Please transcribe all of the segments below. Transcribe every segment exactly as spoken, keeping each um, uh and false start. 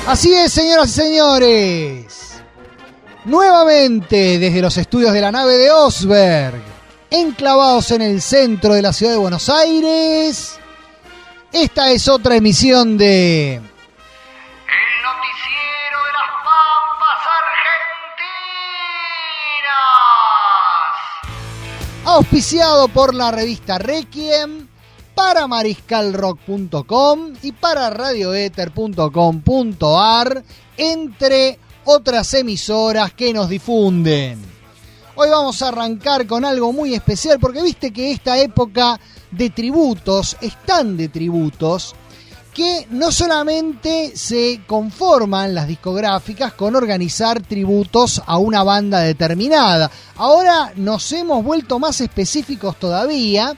Así es, señoras y señores. Nuevamente desde los estudios de la nave de Osberg, enclavados en el centro de la ciudad de Buenos Aires, esta es otra emisión de... El noticiero de las Pampas Argentinas. Auspiciado por la revista Requiem, para mariscal rock punto com y para radioether punto com punto ar, entre otras emisoras que nos difunden. Hoy vamos a arrancar con algo muy especial, porque viste que esta época de tributos es tan de tributos que no solamente se conforman las discográficas con organizar tributos a una banda determinada. Ahora nos hemos vuelto más específicos todavía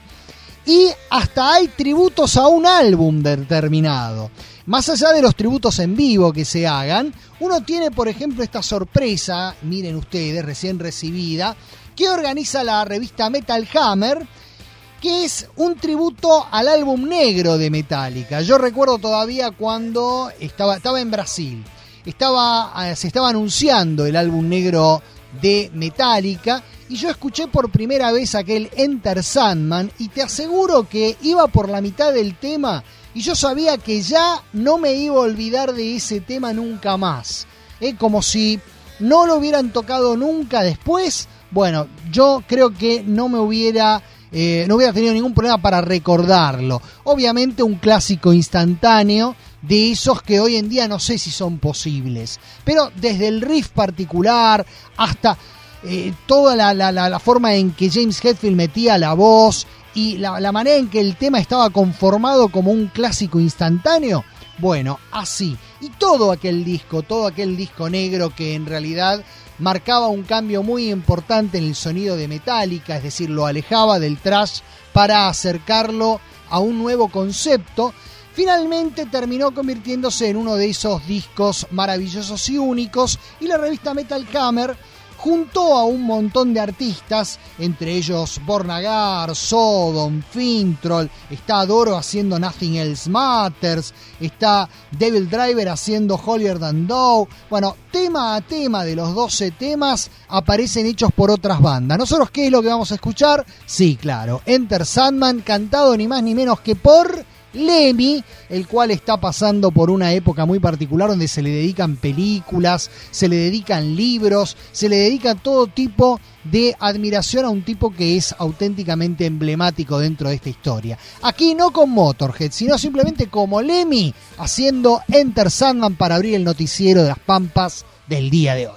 y hasta hay tributos a un álbum determinado. Más allá de los tributos en vivo que se hagan, uno tiene, por ejemplo, esta sorpresa, miren ustedes, recién recibida, que organiza la revista Metal Hammer, que es un tributo al álbum negro de Metallica. Yo recuerdo todavía cuando estaba, estaba en Brasil, estaba, se estaba anunciando el álbum negro de Metallica, y yo escuché por primera vez aquel Enter Sandman, y te aseguro que iba por la mitad del tema y yo sabía que ya no me iba a olvidar de ese tema nunca más. ¿Eh? Como si no lo hubieran tocado nunca después. Bueno, yo creo que no me hubiera, eh, no hubiera tenido ningún problema para recordarlo. Obviamente un clásico instantáneo, de esos que hoy en día no sé si son posibles. Pero desde el riff particular hasta eh, toda la, la, la, la forma en que James Hetfield metía la voz y la, la manera en que el tema estaba conformado como un clásico instantáneo, bueno, así. Y todo aquel disco, todo aquel disco negro que en realidad marcaba un cambio muy importante en el sonido de Metallica, es decir, lo alejaba del thrash para acercarlo a un nuevo concepto, finalmente terminó convirtiéndose en uno de esos discos maravillosos y únicos, y la revista Metal Hammer juntó a un montón de artistas, entre ellos Born Hagar, Sodom, Fintroll, está Doro haciendo Nothing Else Matters, está Devil Driver haciendo Holier Than Thou. Bueno, tema a tema de los doce temas aparecen hechos por otras bandas. ¿Nosotros qué es lo que vamos a escuchar? Sí, claro, Enter Sandman, cantado ni más ni menos que por Lemmy, el cual está pasando por una época muy particular donde se le dedican películas, se le dedican libros, se le dedica todo tipo de admiración a un tipo que es auténticamente emblemático dentro de esta historia. Aquí no con Motorhead, sino simplemente como Lemmy haciendo Enter Sandman para abrir el noticiero de las Pampas del día de hoy.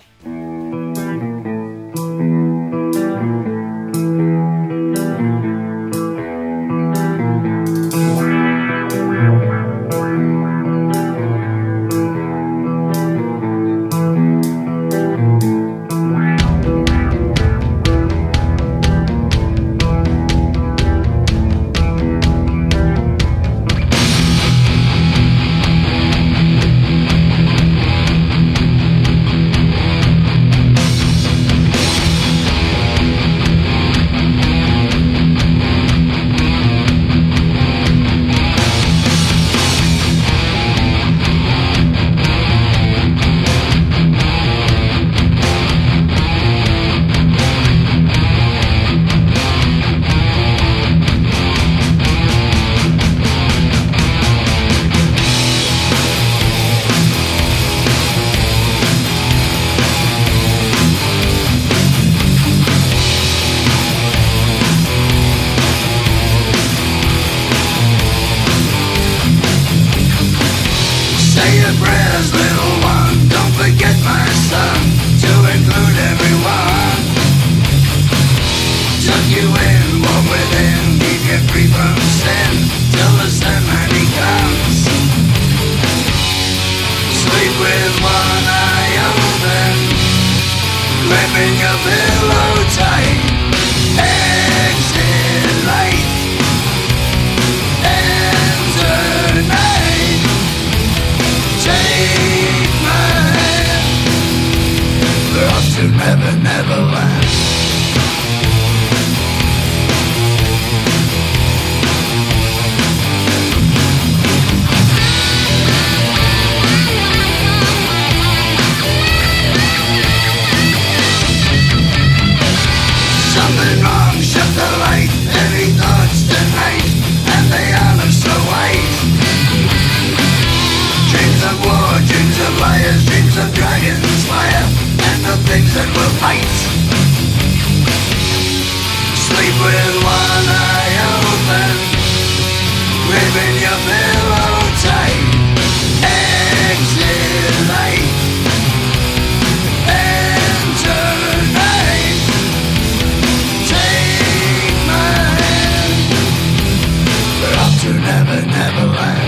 to Never Never Land.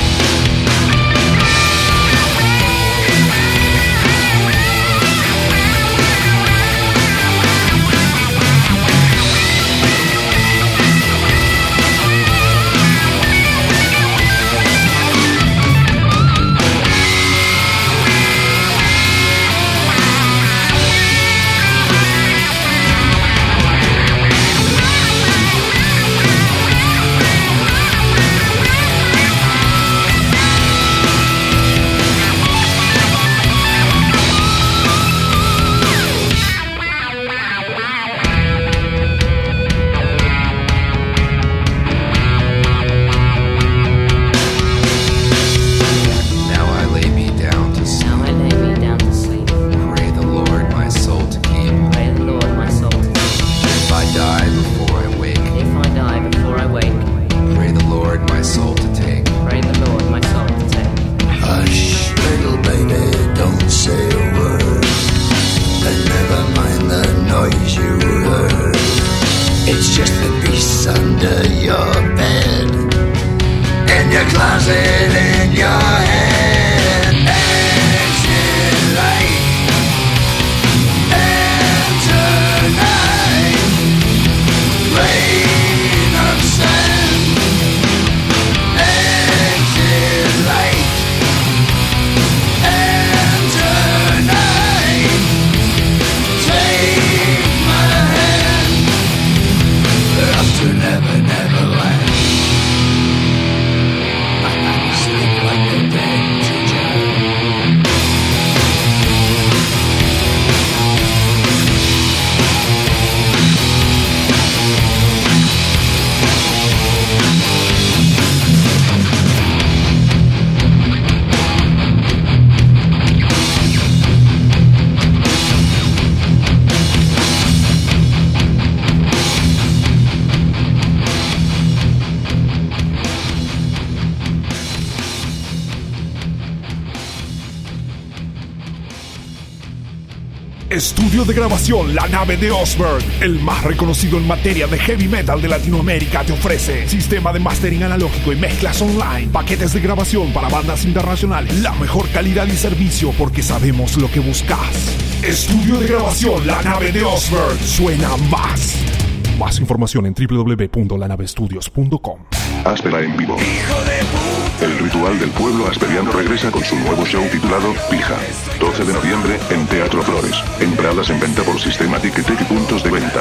Estudio de grabación La Nave de Osberg, el más reconocido en materia de heavy metal de Latinoamérica, te ofrece sistema de mastering analógico y mezclas online, paquetes de grabación para bandas internacionales, la mejor calidad y servicio porque sabemos lo que buscas. Estudio de grabación La Nave de Osberg, suena más. Más información en doble u doble u doble u punto la nave estudios punto com. Áspera en vivo. El Ritual del Pueblo Asperiano regresa con su nuevo show titulado Pija. doce de noviembre en Teatro Flores. Entradas en venta por Sistema Ticketek y puntos de venta.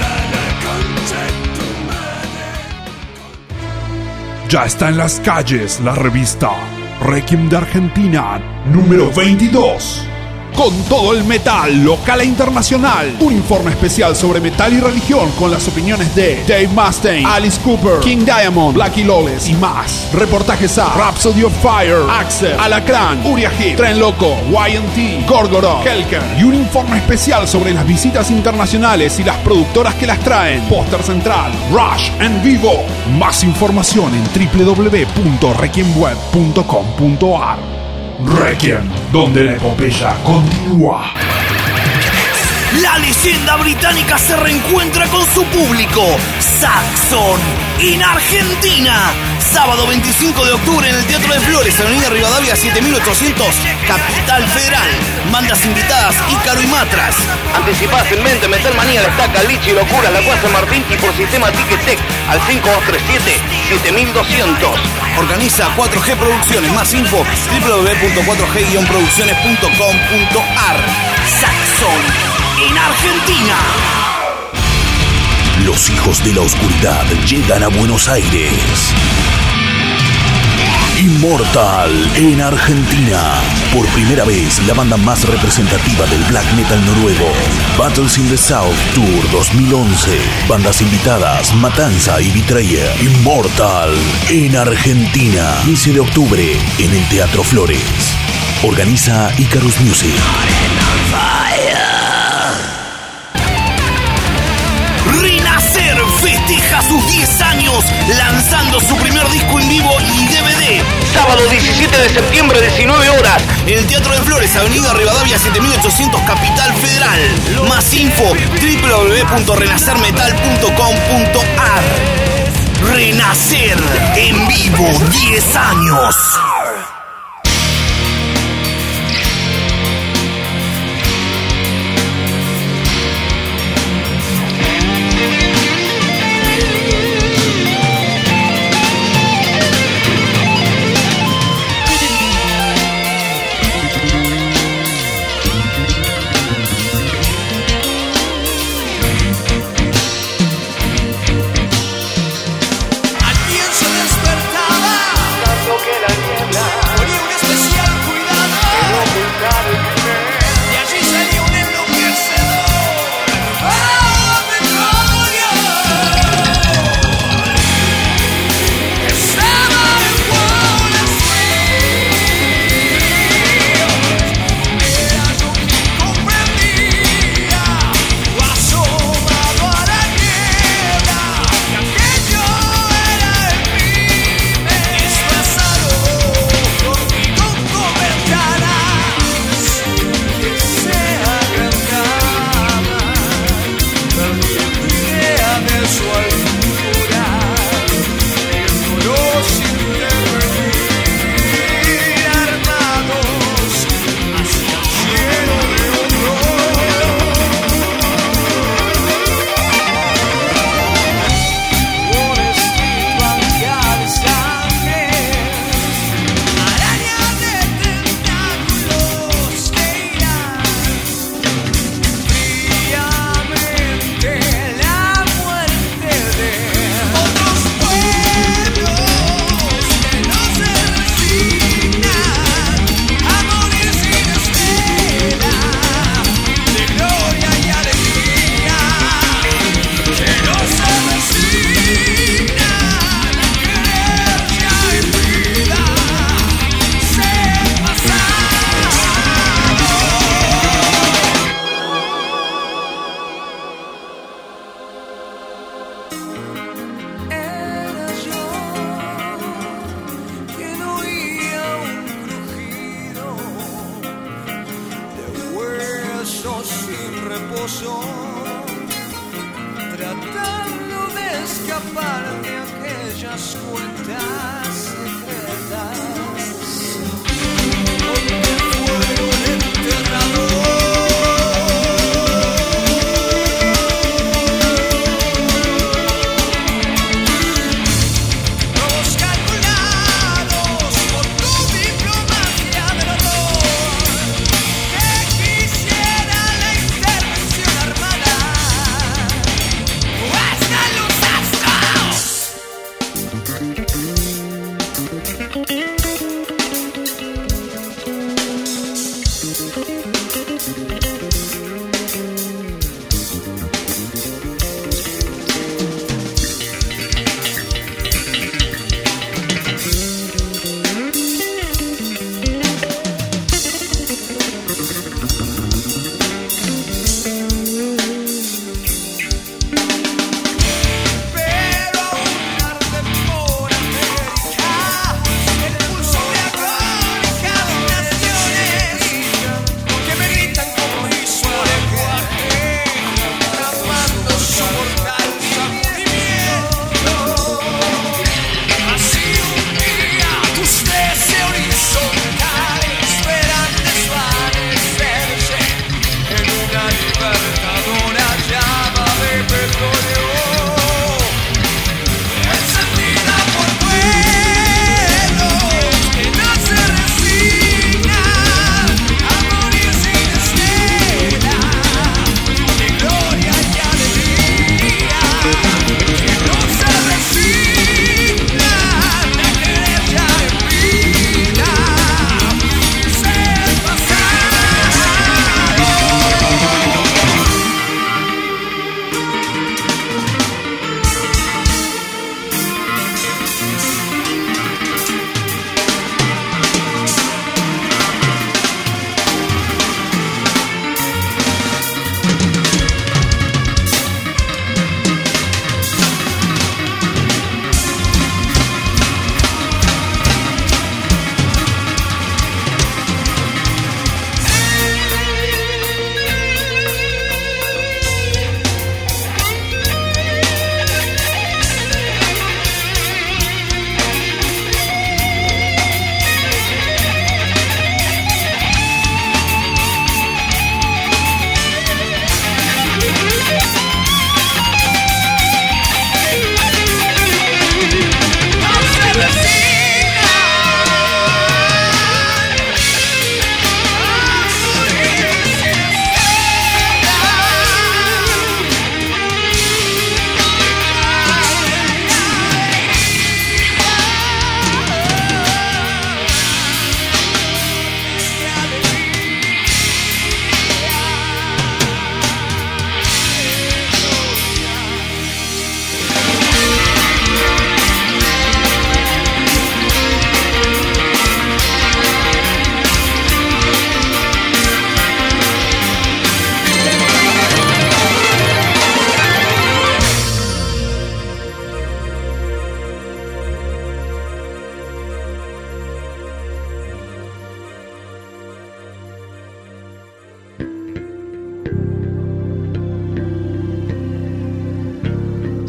Ya está en las calles la revista Requiem de Argentina número veintidós. Con todo el metal local e internacional. Un informe especial sobre metal y religión con las opiniones de Dave Mustaine, Alice Cooper, King Diamond, Blackie Lawless y más. Reportajes a Rhapsody of Fire, Axel, Alacrán, Uriah Heep, Tren Loco, Y and T, Gorgoroth, Helker. Y un informe especial sobre las visitas internacionales y las productoras que las traen. Póster central, Rush en vivo. Más información en doble u doble u doble u punto requiem web punto com punto a r. Requiem, donde la epopeya continúa. La leyenda británica se reencuentra con su público. Saxon en Argentina. Sábado veinticinco de octubre en el Teatro de Flores, Avenida Rivadavia siete mil ochocientos, Capital Federal. Bandas invitadas, Ícaro y Matras. Anticipás en mente, Metal Manía destaca, Lichi, Locura, La Cuasa Martín y por Sistema Ticketek al cinco dos tres siete, siete mil doscientos. Organiza cuatro G Producciones. Más info doble u doble u doble u punto cuatro g guion producciones punto com punto a r. Saxon en Argentina. Los hijos de la oscuridad llegan a Buenos Aires. Immortal en Argentina. Por primera vez, la banda más representativa del black metal noruego. Battles in the South Tour dos mil once. Bandas invitadas, Matanza y Betrayer. Immortal en Argentina. quince de octubre en el Teatro Flores. Organiza Icarus Music. Renacer festeja sus diez años lanzando su primer disco en vivo y D V D. Sábado diecisiete de septiembre, diecinueve horas. En el Teatro de Flores, Avenida Rivadavia siete mil ochocientos, Capital Federal. Más info doble u doble u doble u punto renacer metal punto com punto a r. Renacer en vivo diez años.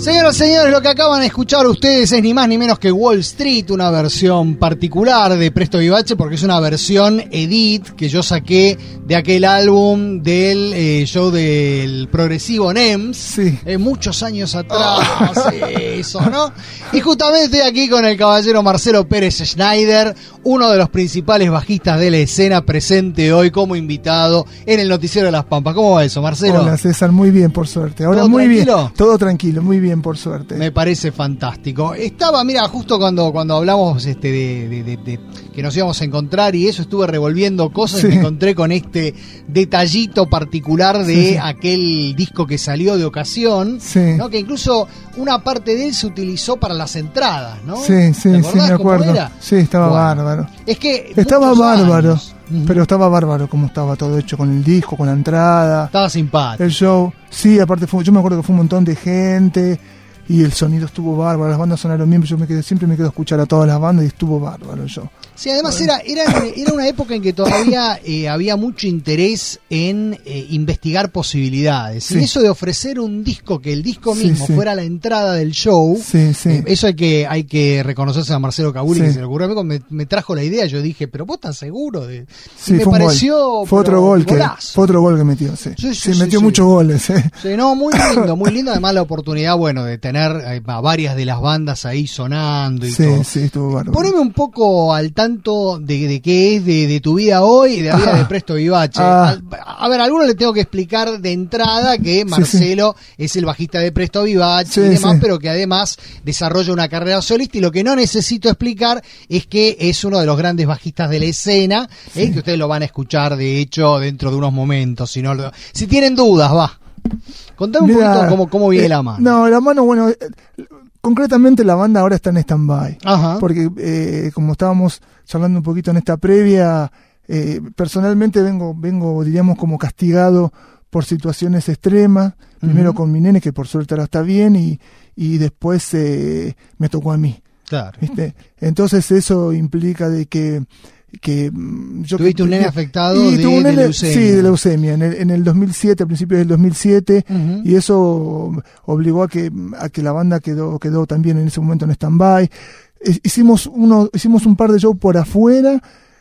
Señoras y señores, lo que acaban de escuchar ustedes es ni más ni menos que Wall Street, una versión particular de Presto Vivace, porque es una versión edit que yo saqué de aquel álbum del eh, show del progresivo N E M S, sí. eh, muchos años atrás, eso, ¿no? Y justamente estoy aquí con el caballero Marcelo Pérez Schneider, uno de los principales bajistas de la escena, presente hoy como invitado en el Noticiero de Las Pampas. ¿Cómo va eso, Marcelo? Hola, César, muy bien, por suerte. Ahora ¿Todo muy tranquilo? bien, todo tranquilo, muy bien, por suerte. Me parece fantástico. Estaba, mira, justo cuando, cuando hablamos este de, de, de, de que nos íbamos a encontrar y eso, estuve revolviendo cosas sí. y me encontré con este detallito particular de sí, sí. aquel disco que salió de ocasión, sí. ¿no? Que incluso una parte de él se utilizó para las entradas, ¿no? Sí, sí, sí, me acuerdo. Sí, estaba bueno, bárbaro. Es que estaba bárbaro, años. pero estaba bárbaro como estaba todo hecho con el disco, con la entrada. Estaba simpático. El show, sí, aparte fue, yo me acuerdo que fue un montón de gente. Y el sonido estuvo bárbaro, las bandas sonaron bien, yo me quedé, siempre me quedo a escuchar a todas las bandas y estuvo bárbaro yo. Sí, además era, era, era una época en que todavía eh, había mucho interés en eh, investigar posibilidades. Sí. Y eso de ofrecer un disco, que el disco mismo sí, sí. fuera la entrada del show, sí, sí. Eh, eso hay que hay que reconocerse a Marcelo Cabuli, sí. que se le ocurrió, me, me trajo la idea, yo dije, pero vos estás seguro de... Sí, y me fue pareció... Fue otro gol que, fue otro gol que metió, sí. Sí, sí, sí metió sí, muchos sí. goles. Eh. Sí, no, muy lindo, muy lindo, además la oportunidad, bueno, de tener eh, varias de las bandas ahí sonando y sí, todo. Sí, estuvo bárbaro. Poneme un poco al tanto de, de qué es de, de tu vida hoy y de la vida ah, de Presto Vivace. Ah, a, a ver, a algunos le tengo que explicar de entrada que Marcelo sí, sí. es el bajista de Presto Vivace sí, y demás, sí. pero que además desarrolla una carrera solista, y lo que no necesito explicar es que es uno de los grandes bajistas de la escena, sí. eh, que ustedes lo van a escuchar de hecho dentro de unos momentos. Si, no, si tienen dudas, va. Contame un Mirá, poquito cómo, cómo viene eh, la mano. No, la mano, bueno, eh, concretamente la banda ahora está en stand-by. Ajá. Porque eh, como estábamos charlando un poquito en esta previa, eh, personalmente vengo, vengo, diríamos, como castigado por situaciones extremas. Uh-huh. Primero con mi nene, que por suerte ahora está bien, y, y después eh, me tocó a mí. Claro. ¿Viste? Entonces eso implica de que que yo tuviste que, un nene afectado de, de, nene, de leucemia. Sí, de leucemia en el, en el dos mil siete, a principios del dos mil siete, uh-huh. y eso obligó a que a que la banda quedó quedó también en ese momento en stand-by. Hicimos uno hicimos un par de shows por afuera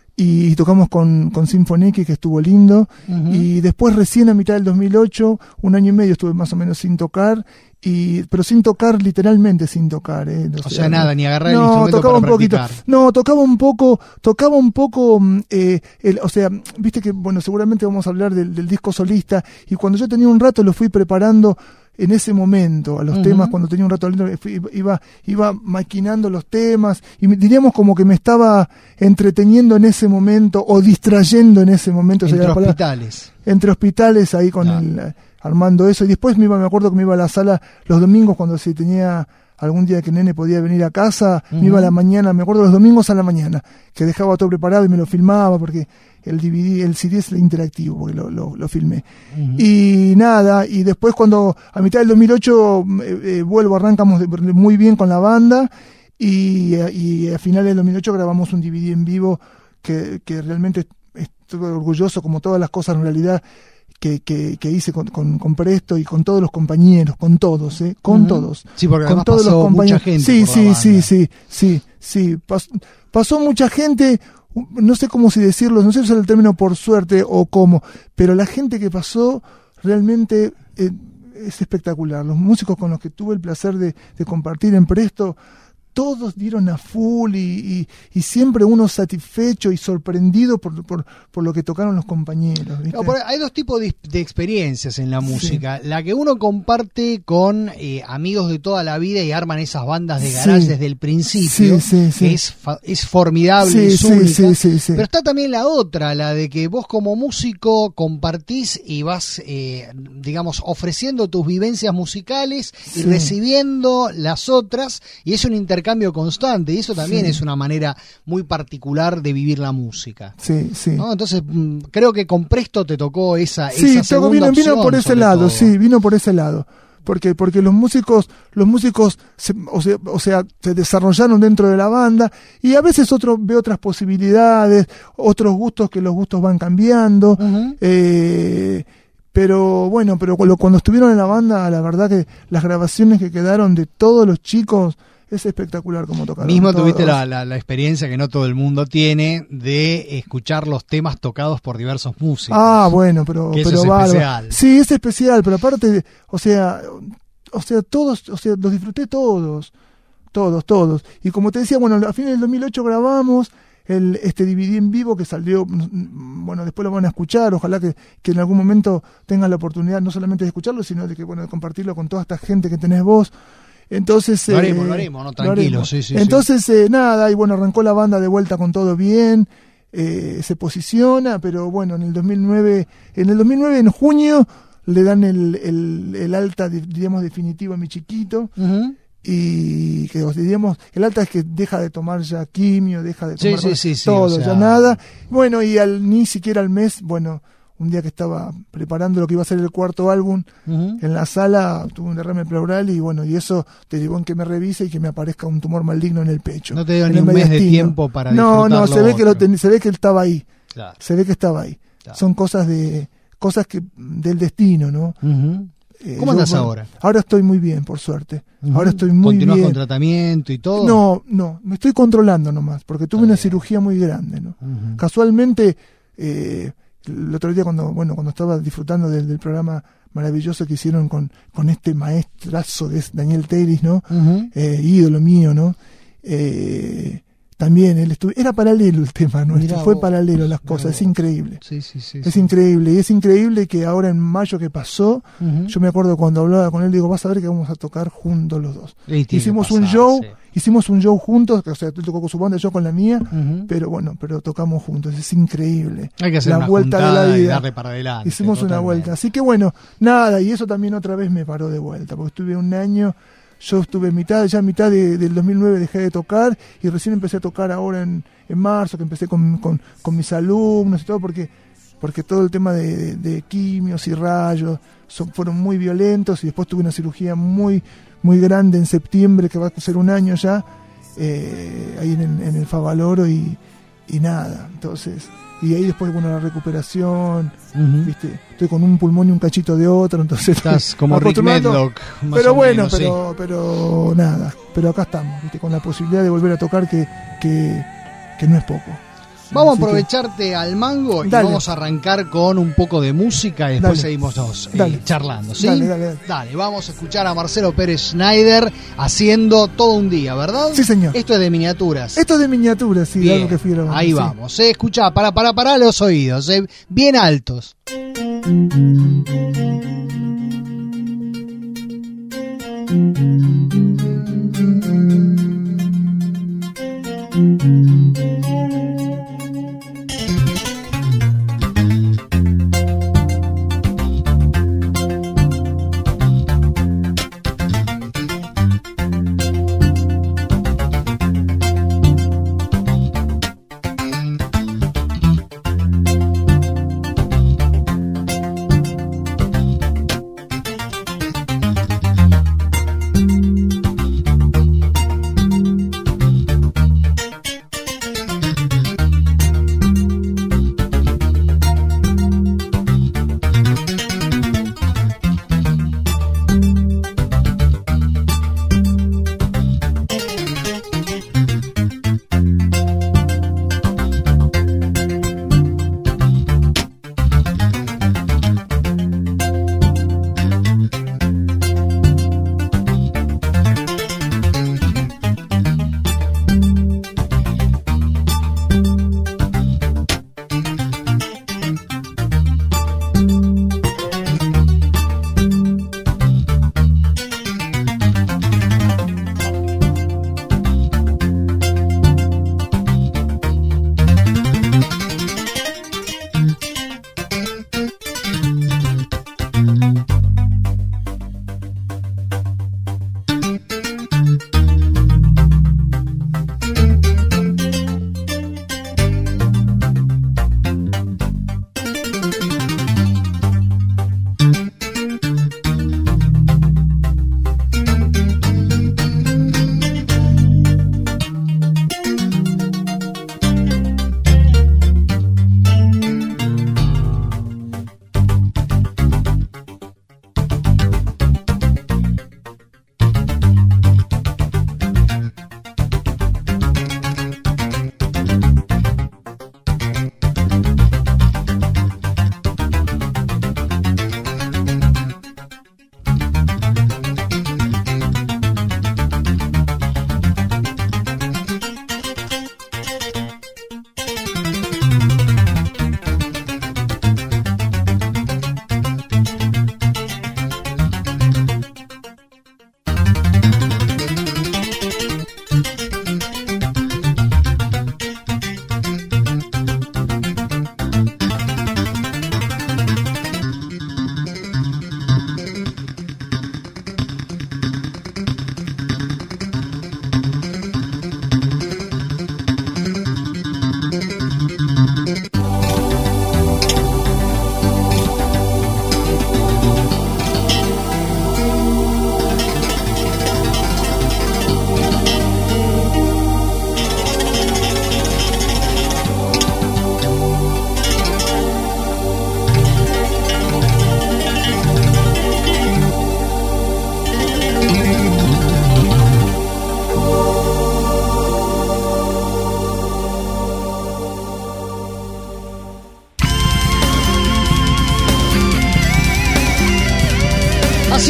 y tocamos con con Sinfoniki, que estuvo lindo, uh-huh. y después recién a mitad del dos mil ocho, un año y medio estuve más o menos sin tocar. Y, pero sin tocar, literalmente sin tocar, eh. O, o sea, sea, nada, ni agarrar no, el instrumento tocaba para un poquito, practicar. No, tocaba un poco, tocaba un poco, eh, el, o sea, viste que, bueno, seguramente vamos a hablar del, del disco solista, y cuando yo tenía un rato lo fui preparando en ese momento, a los uh-huh. temas, cuando tenía un rato iba, iba maquinando los temas, y diríamos como que me estaba entreteniendo en ese momento, o distrayendo en ese momento. Entre hospitales. Entre hospitales, ahí con claro. el... armando eso, y después me iba, me acuerdo que me iba a la sala los domingos cuando si tenía algún día que el nene podía venir a casa, uh-huh. me iba a la mañana, me acuerdo los domingos a la mañana, que dejaba todo preparado y me lo filmaba, porque el D V D, el C D es interactivo, porque lo, lo, lo filmé. Uh-huh. Y nada, y después cuando a mitad del dos mil ocho eh, eh, vuelvo, arrancamos de, muy bien con la banda, y, y a finales del dos mil ocho grabamos un D V D en vivo que, que realmente estoy orgulloso, como todas las cosas en realidad, Que, que, que hice con, con, con Presto y con todos los compañeros, con todos, ¿eh? Con uh-huh. todos. Sí, porque con además todos pasó los compañeros. Mucha gente sí, por sí, la sí, sí, sí, sí, Pas, pasó mucha gente, no sé cómo si decirlo, no sé si es el término por suerte o cómo, pero la gente que pasó realmente eh, es espectacular. Los músicos con los que tuve el placer de, de compartir en Presto, todos dieron a full, y, y, y siempre uno satisfecho y sorprendido por, por, por lo que tocaron los compañeros, ¿viste? No, hay dos tipos de, de experiencias en la música. Sí. La que uno comparte con eh, amigos de toda la vida y arman esas bandas de garage sí. desde el principio, sí, sí, sí. que es, fa- es formidable, sí, es única. Sí, sí, sí, sí. Pero está también la otra, la de que vos como músico compartís y vas, eh, digamos, ofreciendo tus vivencias musicales y sí. recibiendo las otras, y es un intercambio cambio constante, y eso también sí. es una manera muy particular de vivir la música. Sí, sí. ¿No? Entonces, creo que con Presto te tocó esa, sí, esa segunda vino, opción. vino por ese lado, todo. sí, vino por ese lado. Porque, porque los músicos, los músicos se, o, sea, o sea, se desarrollaron dentro de la banda, y a veces otro ve otras posibilidades, otros gustos, que los gustos van cambiando. Uh-huh. Eh, Pero bueno, pero cuando, cuando estuvieron en la banda, la verdad que las grabaciones que quedaron de todos los chicos es espectacular como tocaron. Mismo todos. tuviste la, la, la experiencia que no todo el mundo tiene de escuchar los temas tocados por diversos músicos. Ah, bueno, pero, que eso pero es bárbaro. especial. Sí, es especial, pero aparte, o sea, o sea, todos, o sea, los disfruté todos, todos, todos. Y como te decía, bueno, a fines del dos mil ocho grabamos el este D V D en vivo que salió, bueno, después lo van a escuchar, ojalá que, que en algún momento tengan la oportunidad no solamente de escucharlo, sino de que, bueno, de compartirlo con toda esta gente que tenés vos. Entonces, lo haremos, eh, lo haremos, no, tranquilo, sí, sí. Entonces, sí. Eh, nada, y bueno, arrancó la banda de vuelta con todo bien, eh, se posiciona, pero bueno, en el dos mil nueve, en el dos mil nueve, en junio, le dan el, el, el alta, digamos, definitivo a mi chiquito. Uh-huh. Y que diríamos, el alta es que deja de tomar ya quimio, deja de tomar sí, sí, sí, todo, sí, o sea... ya nada. Bueno, y al ni siquiera al mes, bueno, un día que estaba preparando lo que iba a ser el cuarto álbum, uh-huh. en la sala tuve un derrame pleural y bueno, y eso te llevó en que me revise y que me aparezca un tumor maligno en el pecho. No te dio ni un mes de tiempo para No, no, se ve otro. que lo ten, se ve que él estaba ahí. Claro. Se ve que estaba ahí. Claro. Son cosas de cosas que del destino, ¿no? Uh-huh. Eh, ¿Cómo andas bueno, ahora? Ahora estoy muy bien, por suerte. Uh-huh. Ahora estoy muy ¿Continúas bien. con tratamiento y todo? No, no, me estoy controlando nomás, porque tuve una cirugía muy grande, ¿no? Uh-huh. Casualmente, eh, el otro día cuando, bueno, cuando estaba disfrutando del, del programa maravilloso que hicieron con, con este maestrazo de Daniel Teiris, ¿no? Uh-huh. Eh, ídolo mío, ¿no? Eh, también él estuvo, era paralelo el tema nuestro, Mirá fue vos, paralelo las cosas, es increíble. Sí, sí, sí, es sí. increíble, y es increíble que ahora en mayo que pasó, uh-huh. yo me acuerdo cuando hablaba con él, digo, vas a ver que vamos a tocar juntos los dos. Hicimos pasar, un show, sí. hicimos un show juntos, o sea, él tocó con su banda, yo con la mía, uh-huh. pero bueno, pero tocamos juntos, es increíble. Hay que hacer la una vuelta de la vida. Y darle para adelante. Hicimos totalmente. Una vuelta, así que bueno, nada, y eso también otra vez me paró de vuelta, porque estuve un año. Yo estuve en mitad, ya en mitad de, del dos mil nueve dejé de tocar y recién empecé a tocar ahora en, en marzo, que empecé con, con, con mis alumnos y todo, porque porque todo el tema de, de, de quimios y rayos son, fueron muy violentos y después tuve una cirugía muy muy grande en septiembre, que va a ser un año ya, eh, ahí en, en el Favaloro y, y nada, entonces... Y ahí después, bueno, la recuperación, uh-huh. ¿viste? Estoy con un pulmón y un cachito de otro, entonces... Estás como Rick Medlock, más Pero o bueno, menos, pero, sí. pero nada, pero acá estamos, ¿viste? Con la posibilidad de volver a tocar que, que, que no es poco. Vamos a aprovecharte que... al mango y dale. Vamos a arrancar con un poco de música y después dale. seguimos nos, eh, charlando, ¿sí? Dale, dale, dale. Dale, vamos a escuchar a Marcelo Pérez Schneider haciendo Todo un día, ¿verdad? Sí, señor. Esto es de miniaturas. Esto es de miniaturas, sí, bien, algo que fui grabando. ahí sí. vamos, eh, escuchá, para, para, para los oídos, eh, bien altos.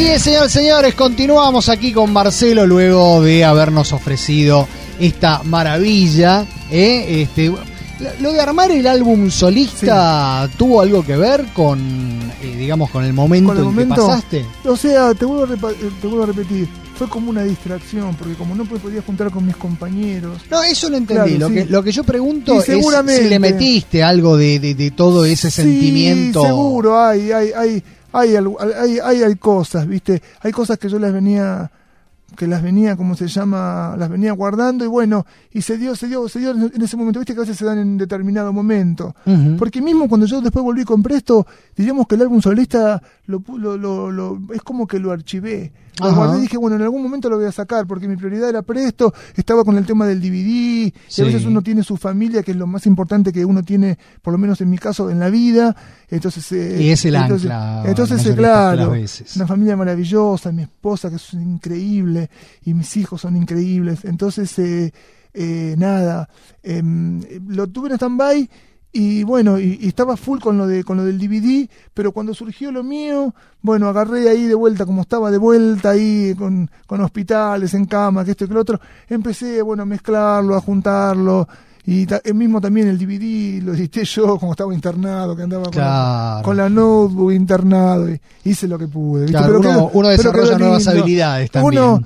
Así es, señores, señores, continuamos aquí con Marcelo luego de habernos ofrecido esta maravilla. ¿eh? Este, lo de armar el álbum solista, sí. ¿Tuvo algo que ver con, eh, digamos, con el momento ¿Con el en momento? que pasaste? O sea, te vuelvo, a repa- te vuelvo a repetir, fue como una distracción, porque como no podía juntar con mis compañeros. No, eso lo entendí. Claro, lo, sí. que, lo que yo pregunto Y es seguramente, si le metiste algo de, de, de todo ese sí, sentimiento. Seguro, hay, hay, hay, hay, hay, hay, hay cosas, ¿viste? Hay cosas que yo las venía, que las venía, ¿cómo se llama? Las venía guardando y bueno, y se dio, se dio, se dio en ese momento, ¿viste? Que a veces se dan en determinado momento. Uh-huh. Porque mismo cuando yo después volví con Presto, diríamos que el álbum solista lo, lo, lo, lo es como que lo archivé. Lo uh-huh. guardé y dije, bueno, en algún momento lo voy a sacar, porque mi prioridad era Presto, estaba con el tema del D V D, sí. Y a veces uno tiene su familia, que es lo más importante que uno tiene, por lo menos en mi caso, en la vida. Entonces, eh, y es el entonces, ancla. Entonces, eh, claro, una familia maravillosa, mi esposa que es increíble, y mis hijos son increíbles. Entonces, eh, eh, nada, eh, lo tuve en stand-by. Y bueno, y, y estaba full con lo de con lo del D V D, pero cuando surgió lo mío, bueno, agarré ahí de vuelta, como estaba de vuelta ahí con, con hospitales, en cama, que esto y que lo otro, empecé, bueno, a mezclarlo, a juntarlo, y ta, el mismo también el D V D lo edité yo, como estaba internado, que andaba con, claro. la, con la notebook internado, y hice lo que pude, ¿viste? Claro, pero uno, quedó, uno desarrolla pero nuevas habilidades también. Uno,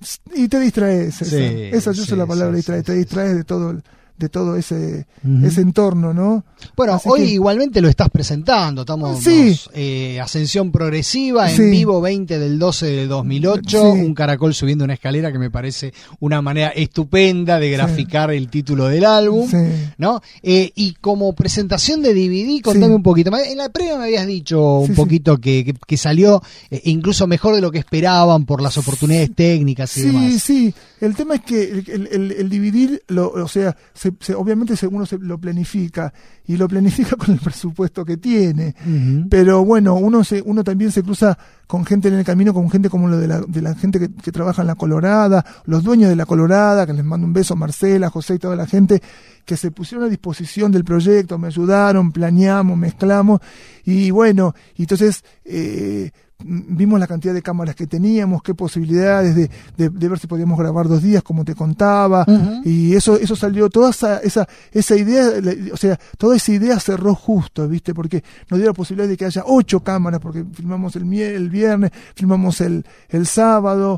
y te distraes, esa, sí, esa yo sí, sé la palabra, sí, distraes, sí, te distraes de todo el... de todo ese uh-huh. ese entorno, ¿no? Bueno, Así hoy que... igualmente lo estás presentando, estamos sí. nos, eh, Ascensión Progresiva en sí. vivo veinte del doce del dos mil ocho, sí. Un caracol subiendo una escalera que me parece una manera estupenda de graficar sí. el título del álbum, sí. ¿no? Eh, y como presentación de D V D, contame sí. un poquito más. En la previa me habías dicho un sí, poquito sí. Que, que, que salió eh, incluso mejor de lo que esperaban por las oportunidades técnicas y sí, demás. Sí, sí. El tema es que el, el, el D V D, lo, o sea, se, se, obviamente uno se lo planifica y lo planifica con el presupuesto que tiene, uh-huh. pero bueno, uno se, uno también se cruza con gente en el camino, con gente como lo de la, de la gente que, que trabaja en la Colorada, los dueños de la Colorada, que les mando un beso, Marcela, José y toda la gente que se pusieron a disposición del proyecto, me ayudaron, planeamos, mezclamos y bueno, y entonces eh, vimos la cantidad de cámaras que teníamos, qué posibilidades de, de, de ver si podíamos grabar dos días, como te contaba, uh-huh. y eso eso salió, toda esa esa esa idea, o sea, toda esa idea cerró justo, ¿viste? Porque nos dio la posibilidad de que haya ocho cámaras, porque filmamos el, el viernes, filmamos el, el sábado,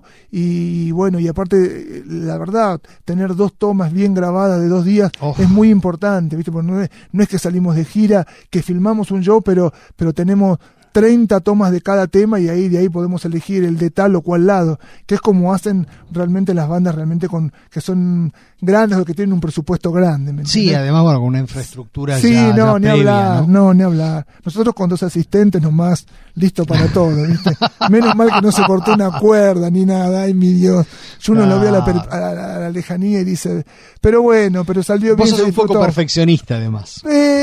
y bueno, y aparte, la verdad, tener dos tomas bien grabadas de dos días oh. es muy importante, ¿viste? Porque no es, no es que salimos de gira, que filmamos un show, pero, pero tenemos treinta tomas de cada tema y ahí de ahí podemos elegir el de tal o cual lado, que es como hacen realmente las bandas realmente con que son grandes o que tienen un presupuesto grande. ¿me sí, además bueno, con una infraestructura sí, ya, no, ya ni previa, hablar, ¿no? no, ni hablar. Nosotros con dos asistentes nomás, listo para todo, ¿viste? Menos mal que no se cortó una cuerda ni nada, ay mi Dios. Yo uno claro. lo ve a la, per, a, la, a la lejanía y dice, pero bueno, pero salió Vos bien. Vos sos un poco perfeccionista además.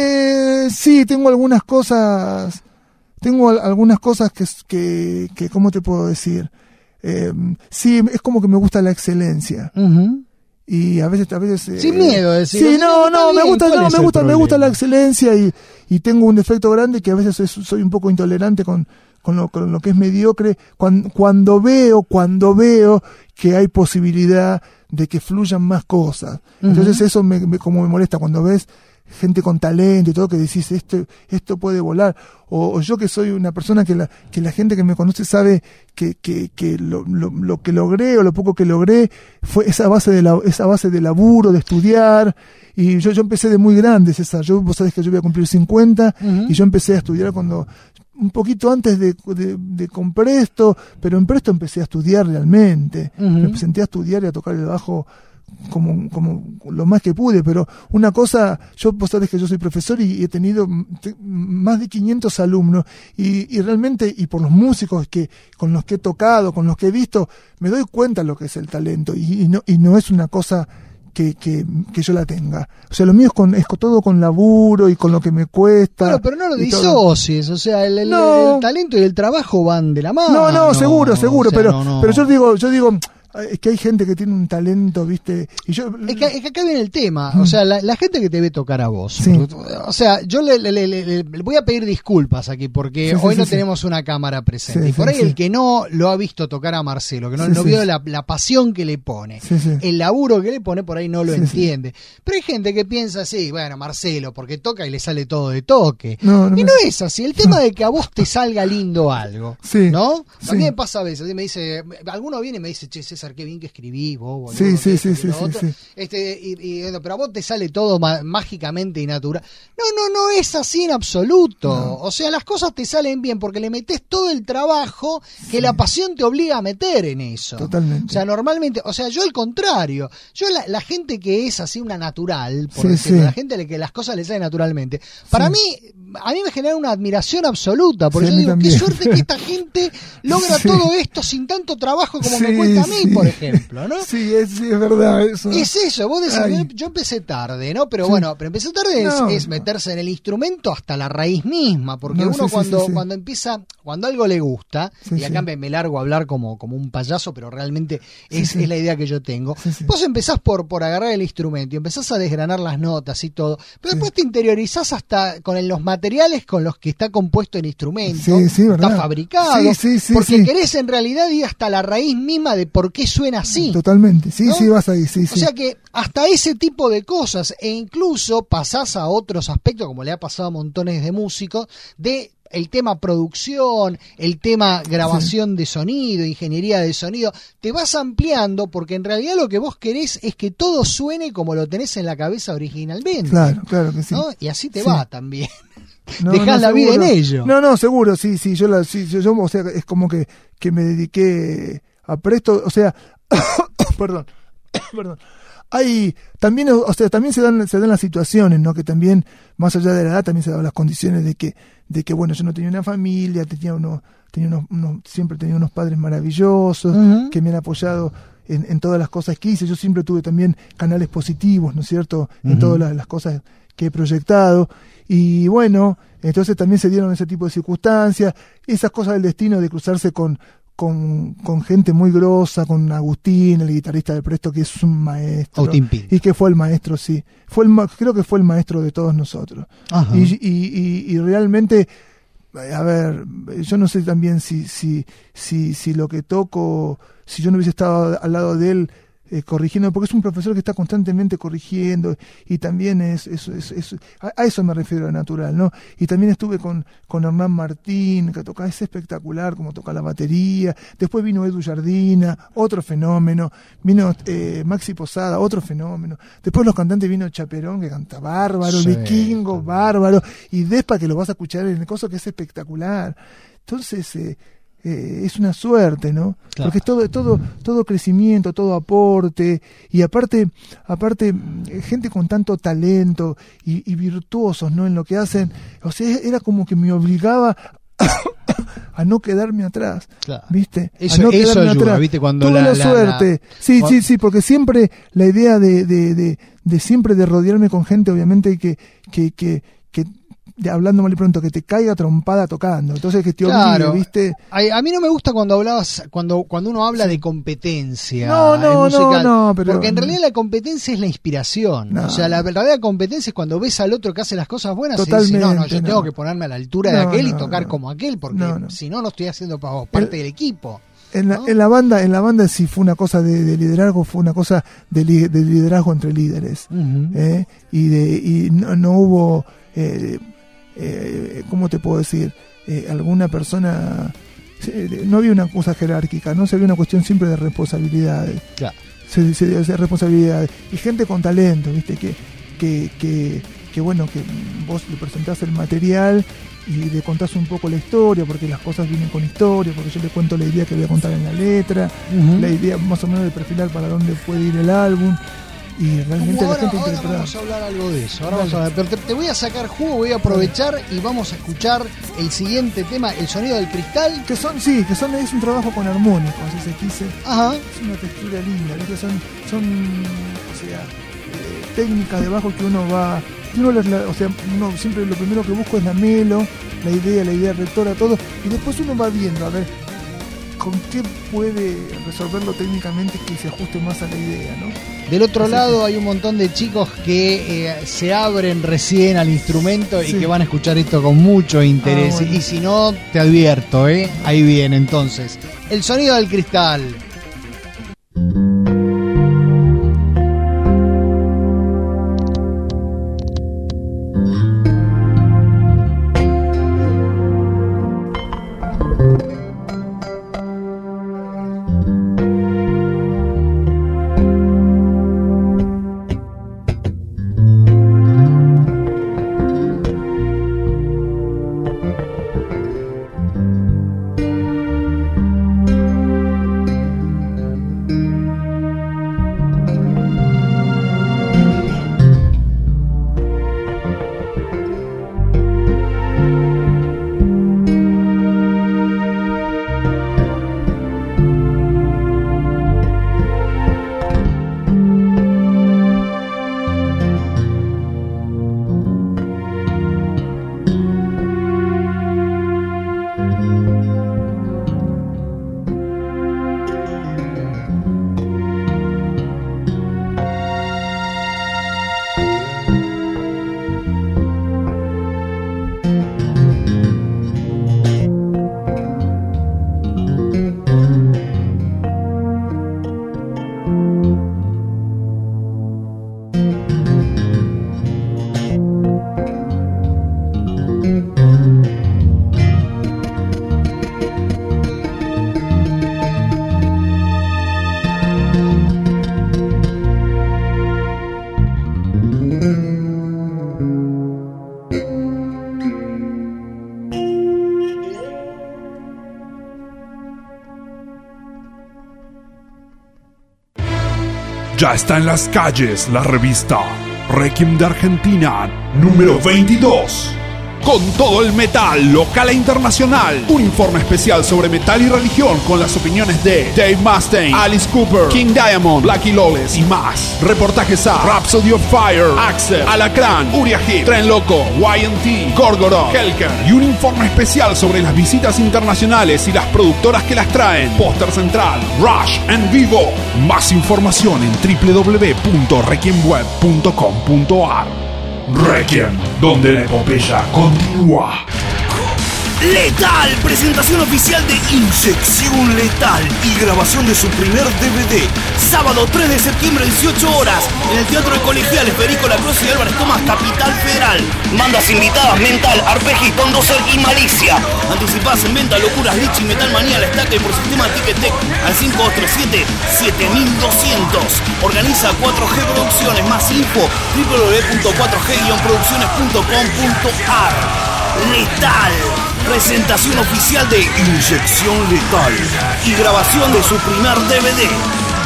Eh, sí, tengo algunas cosas... Tengo algunas cosas que, que, que ¿cómo te puedo decir? Eh, sí, es como que me gusta la excelencia. Uh-huh. Y a veces, a veces... Eh, Sin miedo, decir. Sí, no, no, me gusta, no, me gusta, me gusta la excelencia y, y tengo un defecto grande que a veces soy, soy un poco intolerante con, con, lo, con lo que es mediocre. Cuando, cuando veo, cuando veo que hay posibilidad de que fluyan más cosas. Uh-huh. Entonces eso me, me, como me molesta cuando ves gente con talento y todo, que decís esto esto puede volar, o, o yo que soy una persona que la que la gente que me conoce sabe que que, que lo, lo, lo que logré o lo poco que logré fue esa base de la, esa base de laburo, de estudiar, y yo yo empecé de muy grande, César. Yo, vos sabés que yo voy a cumplir cincuenta uh-huh. y yo empecé a estudiar cuando un poquito antes de, de, de con Presto, pero en Presto empecé a estudiar realmente, uh-huh. me senté a estudiar y a tocar el bajo como como lo más que pude, pero una cosa, yo vos sabés que yo soy profesor y he tenido te, más de quinientos alumnos y, y realmente, y por los músicos que con los que he tocado, con los que he visto, me doy cuenta lo que es el talento y, y no y no es una cosa que, que, que yo la tenga. O sea, lo mío es, con, es todo con laburo y con lo que me cuesta. Claro, pero no lo disocies, o sea, el, el, no. el talento y el trabajo van de la mano. No, no, no seguro, seguro, o sea, pero, no, no. pero yo digo, yo digo, es que hay gente que tiene un talento, ¿viste? Y yo, es, que, es que acá viene el tema, mm. o sea, la, la gente que te ve tocar a vos, sí. o sea, yo le, le, le, le, le voy a pedir disculpas aquí porque sí, hoy sí, no sí, tenemos sí. una cámara presente, sí, y por sí, ahí sí. el que no lo ha visto tocar a Marcelo, que no, sí, no sí, vio sí. La, la pasión que le pone, sí, sí. el laburo que le pone, por ahí no lo sí, entiende, sí. Pero hay gente que piensa así, bueno, Marcelo, porque toca y le sale todo de toque, no, no y me... no es así, el tema de que a vos te salga lindo algo, sí, ¿no? sí. A mí me pasa a veces, me dice, alguno viene y me dice, che, César, qué bien que escribí, vos, boludo, sí, sí, esto, sí, sí, lo sí, sí. Este, y, y, pero a vos te sale todo ma- mágicamente y natural. No, no, no es así en absoluto. No. O sea, las cosas te salen bien porque le metés todo el trabajo que sí. la pasión te obliga a meter en eso. Totalmente. O sea, normalmente, o sea, yo al contrario, yo la, la gente que es así una natural, por sí, decirlo, sí. la gente a la que las cosas le salen naturalmente, para sí. mí, a mí me genera una admiración absoluta, porque sí, yo digo, también. qué suerte que esta gente logra sí. todo esto sin tanto trabajo como sí, me cuesta a mí, sí. por ejemplo, ¿no? Sí, es, sí, es verdad eso. Es eso, vos decís, Ay. yo empecé tarde, ¿no? Pero sí. bueno, pero empecé tarde es, no, es no. meterse en el instrumento hasta la raíz misma, porque no, uno sí, cuando, sí, sí, cuando empieza, cuando algo le gusta, sí, y acá sí. me, me largo a hablar como, como un payaso, pero realmente es, sí, sí. es la idea que yo tengo, sí, sí. vos empezás por, por agarrar el instrumento y empezás a desgranar las notas y todo, pero sí. después te interiorizás hasta con el, los materiales con los que está compuesto el instrumento, sí, sí, está ¿verdad? fabricado, sí, sí, sí, porque sí. querés en realidad ir hasta la raíz misma de por qué suena así. Totalmente, sí, ¿no? sí, vas ahí, sí, sí. O sea que hasta ese tipo de cosas, e incluso pasás a otros aspectos, como le ha pasado a montones de músicos, de el tema producción, el tema grabación sí. de sonido, ingeniería de sonido, te vas ampliando porque en realidad lo que vos querés es que todo suene como lo tenés en la cabeza originalmente. Claro, claro que sí. ¿no? Y así te sí. va también. No, Dejás no, la seguro. vida en ello. No, no, seguro, sí, sí, yo la, sí, yo, yo, o sea, es como que, que me dediqué a presto, o sea, perdón, perdón. Hay también, o sea, también se dan se dan las situaciones, ¿no? Que también más allá de la edad también se dan las condiciones de que de que bueno, yo no tenía una familia, tenía unos tenía unos, unos siempre tenía unos padres maravillosos uh-huh. que me han apoyado en, en todas las cosas que hice. Yo siempre tuve también canales positivos, ¿no es cierto? En uh-huh. todas las, las cosas que he proyectado. Y bueno, entonces también se dieron ese tipo de circunstancias, esas cosas del destino de cruzarse con Con, con gente muy grosa, con Agustín, el guitarrista de Presto, que es un maestro. Y que fue el maestro, sí. fue el Creo que fue el maestro de todos nosotros. Y, y, y, y realmente, a ver, yo no sé también si, si, si, si lo que toco, si yo no hubiese estado al lado de él, Eh, corrigiendo, porque es un profesor que está constantemente corrigiendo y también es, es, es, es a, a eso me refiero a natural, ¿no? Y también estuve con, con Hernán Martín, que toca, es espectacular como toca la batería. Después vino Edu Jardina, otro fenómeno. Vino eh, Maxi Posada, otro fenómeno. Después los cantantes vino Chaperón, que canta bárbaro, sí, Vikingo, también. Bárbaro, y Despa, que lo vas a escuchar en el coso, que es espectacular. Entonces eh, Eh, es una suerte, ¿no? Claro. Porque es todo, todo, todo crecimiento, todo aporte, y aparte, aparte, gente con tanto talento y, y virtuosos, ¿no? En lo que hacen, o sea, era como que me obligaba a no quedarme atrás, claro. ¿viste? Eso, a no eso quedarme ayuda, atrás. ¿viste? Cuando Tuve la, la la suerte. La... Sí, Cuando... sí, sí, porque siempre la idea de, de, de, de siempre de rodearme con gente, obviamente, que, que, que, que de, hablando mal y pronto, que te caiga trompada tocando, entonces que te claro. obligue, ¿viste? A, a mí no me gusta cuando hablabas, cuando cuando uno habla sí. de competencia. No, no, musical, no, no, pero... porque en realidad la competencia es la inspiración. No. O sea, la verdadera competencia es cuando ves al otro que hace las cosas buenas Totalmente, y dices, no, no, yo no. tengo que ponerme a la altura no, de aquel no, y tocar no. como aquel, porque no, no. si no, no estoy haciendo parte El... del equipo. En la, ¿no? en la banda, en la banda sí fue una cosa de, de liderazgo, fue una cosa de, li, de liderazgo entre líderes, Uh-huh. ¿eh? y de y no, no hubo eh, eh, ¿cómo te puedo decir? Eh, alguna persona, eh, no había una cosa jerárquica, no se había una cuestión siempre de responsabilidades, Claro. se, se, se responsabilidades y gente con talento, viste que que que que bueno, que vos le presentás el material y le contás un poco la historia, porque las cosas vienen con historia, porque yo le cuento la idea que voy a contar en la letra, Uh-huh. la idea más o menos de perfilar para dónde puede ir el álbum, y realmente ahora, la gente ahora interpreta. vamos a hablar algo de eso. Ahora Dale. vamos a ver, pero te, te voy a sacar jugo, voy a aprovechar y vamos a escuchar el siguiente tema, El sonido del cristal. Que son, sí, que son, es un trabajo con armónicos, si se quise. Ajá. Es una textura linda, ¿ves? Que son, son, o sea, eh, técnicas de bajo que uno va, uno las, la, o sea, uno siempre lo primero que busco es la melo, la idea, la idea rectora, todo, y después uno va viendo, a ver, con qué puede resolverlo técnicamente que se ajuste más a la idea, ¿no? Del otro lado hay un montón de chicos que eh, se abren recién al instrumento y Sí. que van a escuchar esto con mucho interés. Ah, bueno. Y si no, te advierto, ¿eh? Ahí viene entonces. El sonido del cristal. Ya está en las calles la revista Requiem de Argentina número veintidós. Con todo el metal local e internacional. Un informe especial sobre metal y religión con las opiniones de Dave Mustaine, Alice Cooper, King Diamond, Blackie Lawless y más. Reportajes a Rhapsody of Fire, Axel, Alacrán, Uriah Heep, Tren Loco, Y and T, Gorgoroth, Helker. Y un informe especial sobre las visitas internacionales y las productoras que las traen. Póster central, Rush en vivo. Más información en w w w punto requiem web punto com punto a r. Requiem, donde la epopeya continúa. Letal, presentación oficial de Inyección Letal y grabación de su primer D V D. Sábado tres de septiembre, dieciocho horas, en el Teatro de Colegiales, Federico Lacroix y Álvarez Tomás, Capital Federal. Bandas invitadas: Mental, Arpegistón, Dozer y Malicia. Anticipadas en venta: Locuras, Lichi, Metal Manía, La Estaca y por sistema Ticketek al cinco dos tres siete, siete mil doscientos. Organiza cuatro G Producciones. Más info: w w w punto cuatro g guion producciones punto com punto a r. Letal, presentación oficial de Inyección Letal y grabación de su primer D V D.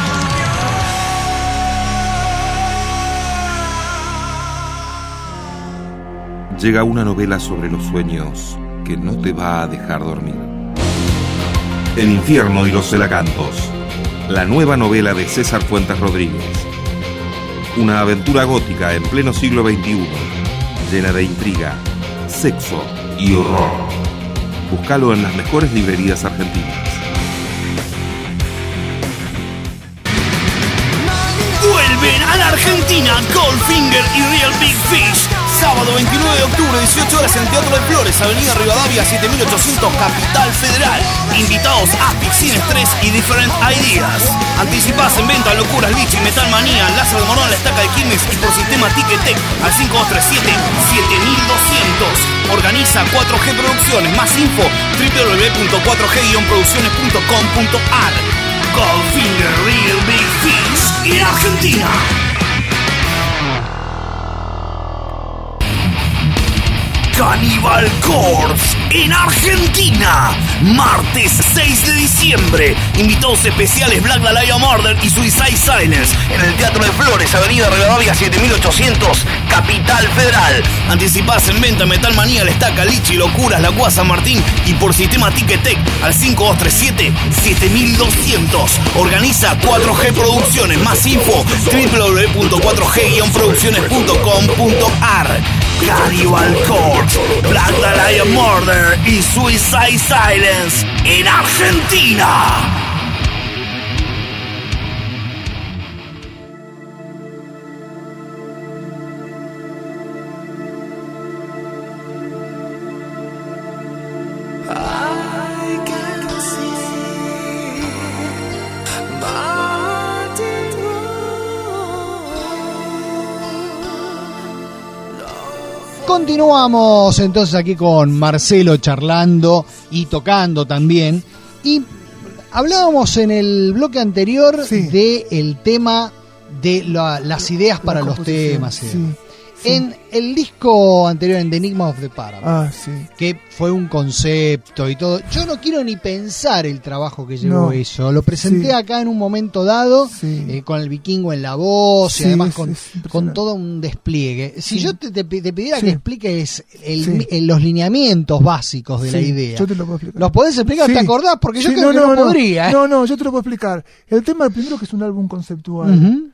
Llega una novela sobre los sueños que no te va a dejar dormir. El infierno y los celacantos. La nueva novela de César Fuentes Rodríguez. Una aventura gótica en pleno siglo veintiuno, llena de intriga, sexo y horror. Búscalo en las mejores librerías argentinas. Vuelven a la Argentina Goldfinger y Real Big Fish. Sábado veintinueve de octubre, dieciocho horas en el Teatro de Flores, Avenida Rivadavia siete mil ochocientos, Capital Federal. Invitados Aspix, Sin Estrés y Different Ideas. Anticipadas en venta: Locuras, Lichi, Metal Manía, Lázaro de Morón, La Estaca de Quilmes y por sistema Ticketek al cinco dos tres siete, siete mil doscientos. Organiza cuatro G Producciones. Más info: w w w punto cuatro g guion producciones punto com punto a r. Goldfinger Real Big Fish en Argentina. Cannibal Corpse en Argentina, martes seis de diciembre. Invitados especiales: Black Dahlia Murder y Suicide Silence En el Teatro de Flores, Avenida Rivadavia siete mil ochocientos, Capital Federal. Anticipadas en venta: Metal Manía, La Estaca, Lichi, Locuras, La Cueva San Martín y por sistema Ticketek al cinco dos tres siete, siete mil doscientos. Organiza cuatro G Producciones. Más info: w w w punto cuatro g guion producciones punto com punto a r. Cannibal Corpse, Black Dahlia Murder y Suicide Silence en Argentina. Continuamos entonces aquí con Marcelo charlando y tocando también. Y hablábamos en el bloque anterior sí. de el tema de la, las ideas para los temas. Sí, sí. En el disco anterior, en The Enigma of the Paramount, ah, sí. que fue un concepto y todo, yo no quiero ni pensar el trabajo que llevó no. eso. Lo presenté sí. acá en un momento dado, sí. eh, con el vikingo en la voz sí, y además con, con todo un despliegue. Si sí. yo te, te, te pidiera sí. que expliques el, sí. el, los lineamientos básicos de sí. la idea, yo te lo puedo explicar. ¿Los podés explicar? Sí. ¿Te acordás? Porque yo sí, creo no, que no, no podría. ¿eh? No, no, yo te lo puedo explicar. El tema, primero, que es un álbum conceptual. Uh-huh.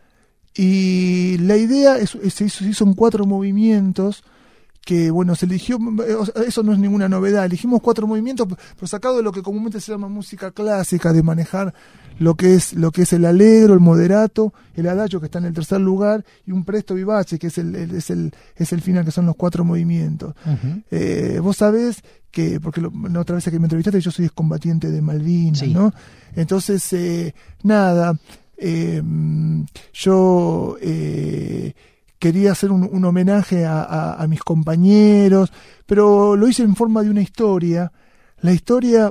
Y la idea es, es, se, hizo, se hizo en cuatro movimientos que, bueno, se eligió, eso no es ninguna novedad, elegimos cuatro movimientos, pero sacado de lo que comúnmente se llama música clásica, de manejar lo que es lo que es el allegro, el moderato, el adagio, que está en el tercer lugar, y un presto vivace, que es el, el, es el, es el final, que son los cuatro movimientos. Uh-huh. Eh, vos sabés que, porque lo, la otra vez que me entrevistaste, yo soy excombatiente de Malvinas, sí. ¿no? Entonces, eh, nada... Eh, yo eh, quería hacer un, un homenaje a, a, a mis compañeros, pero lo hice en forma de una historia. La historia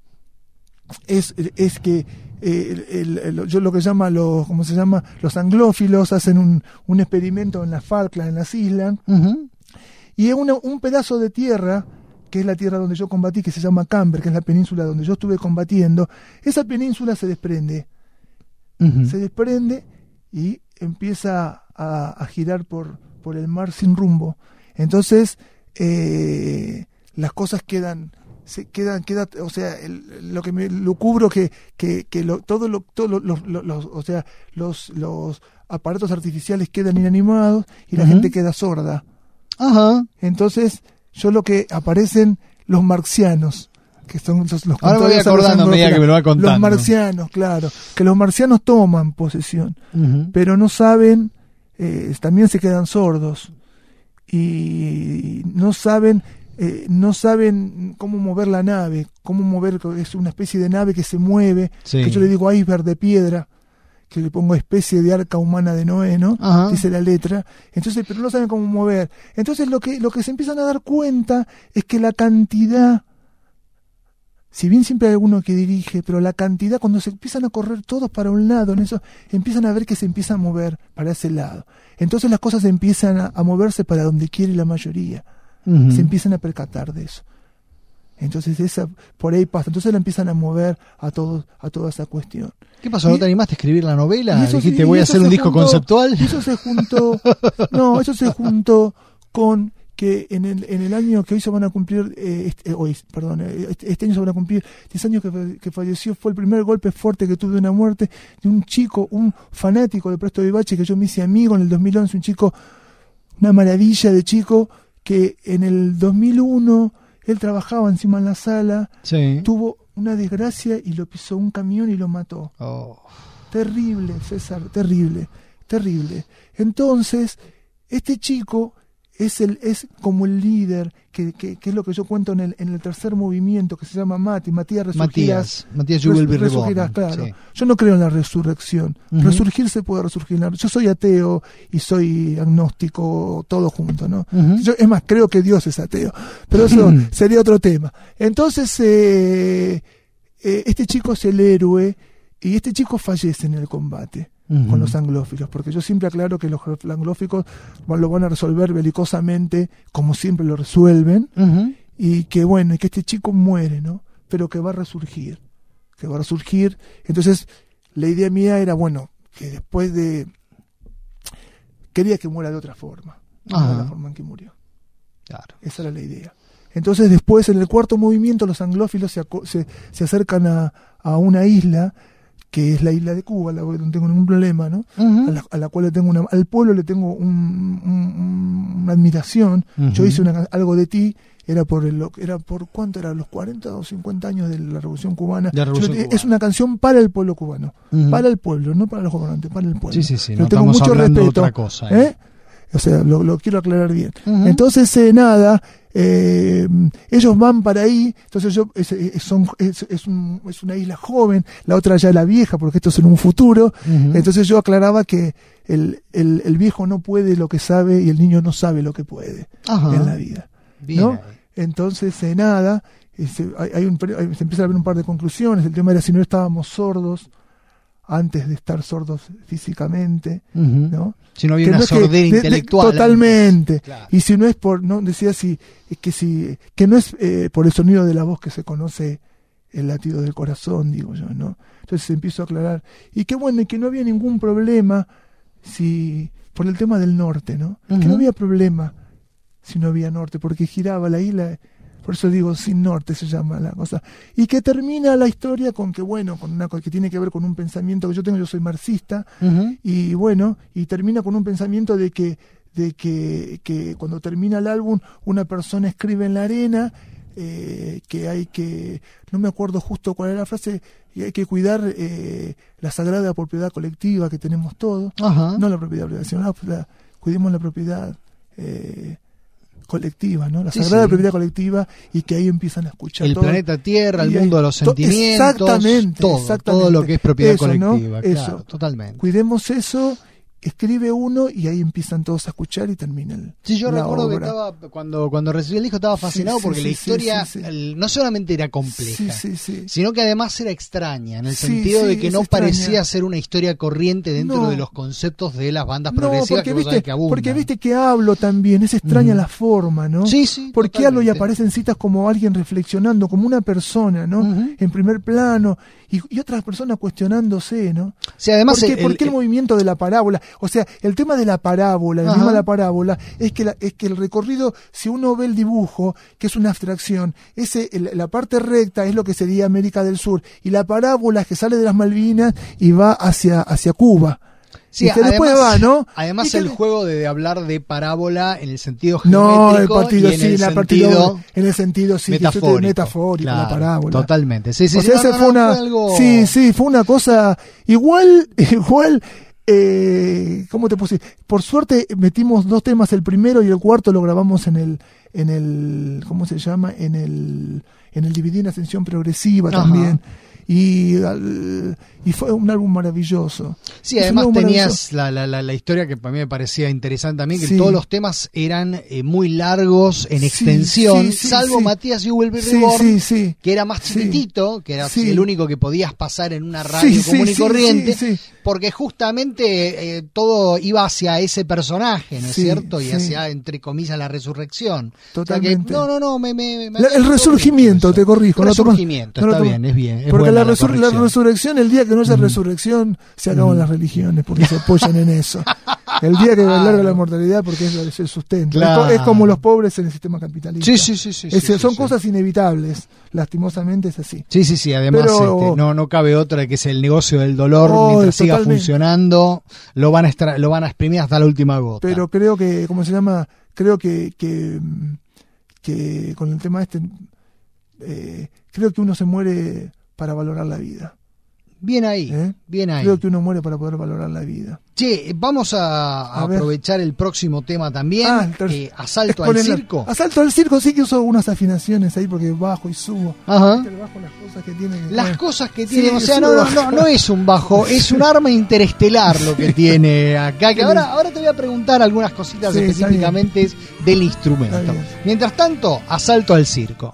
es, es que eh, el, el, yo lo que llama los, ¿cómo se llama? Los anglófilos hacen un, un experimento en las Falkland, en las islas, uh-huh. y es una, un pedazo de tierra, que es la tierra donde yo combatí, que se llama Camber, que es la península donde yo estuve combatiendo. Esa península se desprende. Uh-huh. Se desprende y empieza a, a girar por, por el mar sin rumbo. Entonces eh, las cosas quedan, se quedan, queda, o sea, el, lo que me lo cubro que que que lo, todo lo, todo lo, los, los, los, o sea, los los aparatos artificiales quedan inanimados y la uh-huh. gente queda sorda. Ajá. Uh-huh. Entonces yo lo que aparecen los marcianos, que son los, los ahora me voy acordando a medida que me lo va contando. Los marcianos, claro, que los marcianos toman posesión, uh-huh. pero no saben, eh, también se quedan sordos y no saben, eh, no saben cómo mover la nave, cómo mover, es una especie de nave que se mueve, sí. que yo le digo iceberg de piedra, que le pongo especie de arca humana de Noé, ¿no? Uh-huh. Dice la letra. Entonces, pero no saben cómo mover. Entonces lo que lo que se empiezan a dar cuenta es que la cantidad, si bien siempre hay alguno que dirige, pero la cantidad, cuando se empiezan a correr todos para un lado, en eso, empiezan a ver que se empieza a mover para ese lado. Entonces las cosas empiezan a, a moverse para donde quiere la mayoría. Uh-huh. Se empiezan a percatar de eso. Entonces esa por ahí pasa. Entonces la empiezan a mover a todos, a toda esa cuestión. ¿Qué pasó? ¿No y, te animaste a escribir la novela? Eso, ¿Dijiste y, voy y a hacer un disco juntó, conceptual? Eso se juntó. No, eso se juntó con que en el en el año que hoy se van a cumplir, eh, este, hoy, perdón, este, este año se van a cumplir diez años que, que falleció, fue el primer golpe fuerte que tuve de una muerte de un chico, un fanático de Presto Vivace, que yo me hice amigo en el dos mil once, un chico, una maravilla de chico, que en el dos mil uno él trabajaba encima en la sala, sí. tuvo una desgracia y lo pisó un camión y lo mató. Oh. Terrible, César, terrible, terrible. Entonces, este chico es el es como el líder, que, que, que es lo que yo cuento en el en el tercer movimiento, que se llama Mati, Matías Resurgirás. Matías, Matías you will be resurgirás, claro. Sí. Yo no creo en la resurrección. Uh-huh. Resurgir se puede resurgir. Yo soy ateo y soy agnóstico, todo junto, ¿no? Uh-huh. Yo, es más, creo que Dios es ateo, pero eso uh-huh. sería otro tema. Entonces, eh, eh, este chico es el héroe y este chico fallece en el combate. Uh-huh. Con los anglóficos, porque yo siempre aclaro que los anglóficos lo van a resolver belicosamente, como siempre lo resuelven, uh-huh. y que bueno, y que este chico muere, ¿no? Pero que va a resurgir, que va a resurgir. Entonces, la idea mía era, bueno, que después de... quería que muera de otra forma, no uh-huh. de la forma en que murió. Claro. Esa era la idea. Entonces, después, en el cuarto movimiento, los anglófilos se, aco- se, se acercan a, a una isla que es la isla de Cuba, la que no tengo ningún problema, ¿no? Uh-huh. A, la, a la cual le tengo una, al pueblo le tengo un, un, una admiración. Uh-huh. Yo hice una, algo de ti, era por el, era por cuánto era, los cuarenta o cincuenta años de la Revolución Cubana. La Revolución Yo, Cubana. Es una canción para el pueblo cubano, uh-huh. para el pueblo, no para los gobernantes, para el pueblo. Sí, sí, sí, Pero no tengo estamos mucho hablando respeto, de otra cosa. ¿eh? ¿eh? O sea, lo, lo quiero aclarar bien. Uh-huh. Entonces, eh, nada, eh, ellos van para ahí, entonces yo es, es, son, es, es, un, es una isla joven, la otra ya la vieja, porque esto es en un futuro. Uh-huh. Entonces yo aclaraba que el, el, el viejo no puede lo que sabe y el niño no sabe lo que puede. Ajá. En la vida. Bien. ¿No? Entonces, eh, nada, este, hay, hay un, hay, se empieza a ver un par de conclusiones. El tema era si no estábamos sordos antes de estar sordos físicamente, uh-huh. ¿no? Si no había que una no sordera que, intelectual. De, de, totalmente. Claro. Y si no es por, no decía si, que si, que no es eh, por el sonido de la voz que se conoce el latido del corazón, digo yo, ¿no? Entonces empiezo a aclarar. Y que bueno, y que no había ningún problema si, por el tema del norte, ¿no? Uh-huh. Que no había problema si no había norte, porque giraba la isla. Por eso digo, sin norte se llama la cosa. Y que termina la historia con que, bueno, con una cosa que tiene que ver con un pensamiento que yo tengo, yo soy marxista, uh-huh. y bueno, y termina con un pensamiento de que, de que, que cuando termina el álbum, una persona escribe en la arena, eh, que hay que, no me acuerdo justo cuál era la frase, y hay que cuidar eh, la sagrada propiedad colectiva que tenemos todos, uh-huh. no la propiedad privada, sino la, la, cuidemos la propiedad eh, colectiva, ¿no? La sí, sagrada sí. propiedad colectiva, y que ahí empiezan a escuchar el todo. planeta Tierra, el y mundo hay, de los sentimientos, exactamente, todo, exactamente. todo lo que es propiedad eso, colectiva, ¿no? claro, eso. Totalmente. Cuidemos eso, escribe uno y ahí empiezan todos a escuchar y termina el, sí, yo la recuerdo obra. que estaba, cuando, cuando recibí el disco estaba fascinado sí, sí, porque sí, la historia sí, sí, sí. El, no solamente era compleja, sí, sí, sí. sino que además era extraña, en el sí, sentido sí, de que no extraña. parecía ser una historia corriente dentro no. de los conceptos de las bandas no, progresivas porque que, viste, que abundan. Porque viste que hablo también, es extraña mm. la forma, ¿no? Sí, sí. Porque hablo y aparecen citas como alguien reflexionando, como una persona, ¿no? Uh-huh. En primer plano, y, y otras personas cuestionándose, ¿no? Sí, además ¿Por qué, el, ¿por qué el, el movimiento de la parábola? O sea, el tema de la parábola, el tema de la parábola, es que, la, es que el recorrido, si uno ve el dibujo, que es una abstracción, ese, el, la parte recta es lo que sería América del Sur, y la parábola es que sale de las Malvinas y va hacia, hacia Cuba. Sí, y que además, después va, ¿no? Además el que... juego de, de hablar de parábola en el sentido no, geométrico el partido, y en sí, el la sentido partido, en el sentido sí, metafórico, que metafórico, claro, la parábola. Totalmente. Sí, sí, o sí, sea, no, ese no, fue no, una, fue algo... sí, sí, fue una cosa igual, igual. Eh, ¿Cómo te puse? Por suerte metimos dos temas, el primero y el cuarto lo grabamos en el, en el, ¿cómo se llama? En el, en el D V D en Ascensión Progresiva. Ajá. También. Y, y fue un álbum maravilloso. Sí, además tenías la, la, la, la historia que para mí me parecía interesante también, que sí. todos los temas eran eh, muy largos en extensión, sí, sí, sí, salvo sí. Matías y Will Be Reborn, sí, sí, sí. que era más chiquitito, sí. que era sí. el único que podías pasar en una radio sí, común sí, y corriente, sí, sí. porque justamente eh, todo iba hacia ese personaje, ¿no es sí, cierto? Y sí. hacia, entre comillas, la resurrección. Totalmente. O sea que, no, no, no, me... me, me la, el resurgimiento, te corrijo. Resurgimiento, no está bien, es bien. Es porque la, la, resur la resurrección, el día que no haya mm. resurrección, se acaban mm. las religiones, porque se apoyan en eso. El día que va a larga la mortalidad, porque es el sustento. Claro. Es, es como los pobres en el sistema capitalista. Sí, sí, sí. sí, es, sí son sí, cosas sí. inevitables. Lastimosamente es así. Sí, sí, sí. Además, Pero, este, no, no cabe otra que es el negocio del dolor. Oh, mientras siga totalmente. funcionando, lo van, a extra lo van a exprimir hasta la última gota. Pero creo que, ¿cómo se llama? Creo que, que, que con el tema este, eh, creo que uno se muere para valorar la vida. Bien ahí, ¿Eh? bien ahí. Creo que uno muere para poder valorar la vida. Che, vamos a, a, a aprovechar el próximo tema también. Ah, eh, Asalto al circo. Asalto al circo, sí que uso unas afinaciones ahí porque bajo y subo. Ajá. Bajo las cosas que tiene. Que, las bueno. cosas que tiene, sí, o sea, no, no, no, no es un bajo, es un arma interestelar lo que tiene acá. Que ahora, ahora te voy a preguntar algunas cositas sí, específicamente del instrumento. Mientras tanto, Asalto al circo.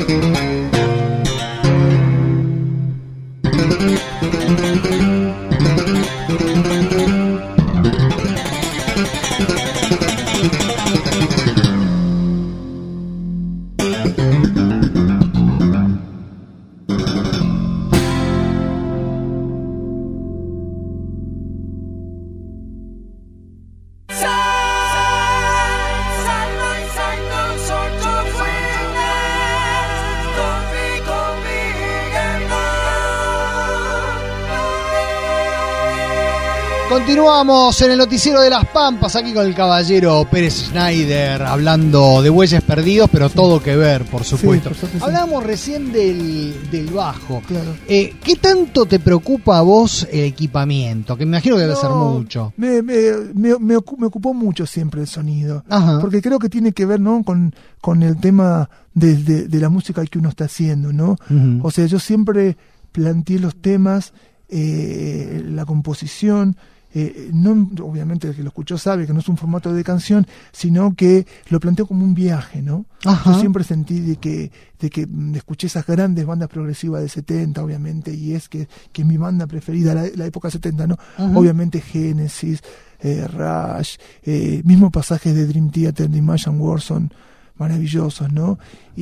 Continuamos en el noticiero de las Pampas, aquí con el caballero Pérez Schneider, hablando de Bueyes Perdidos, pero todo que ver, por supuesto. Sí, por supuesto. Hablábamos recién del, del bajo. Claro. Eh, ¿Qué tanto te preocupa a vos el equipamiento? Que me imagino que debe no, ser mucho. Me, me, me, me ocupó mucho siempre el sonido. Ajá. Porque creo que tiene que ver, ¿no?, con, con el tema de, de, de la música que uno está haciendo, ¿no? Uh-huh. O sea, yo siempre planteé los temas, eh, la composición. Eh, no, obviamente el que lo escuchó sabe que no es un formato de canción, sino que lo planteo como un viaje, ¿no? Ajá. Yo siempre sentí de que, de que escuché esas grandes bandas progresivas de setenta, obviamente, y es que, que es mi banda preferida, la, la época setenta, ¿no? Ajá. Obviamente Genesis, eh, Rush, eh, mismo pasajes de Dream Theater, de Imagine War son maravillosos, ¿no?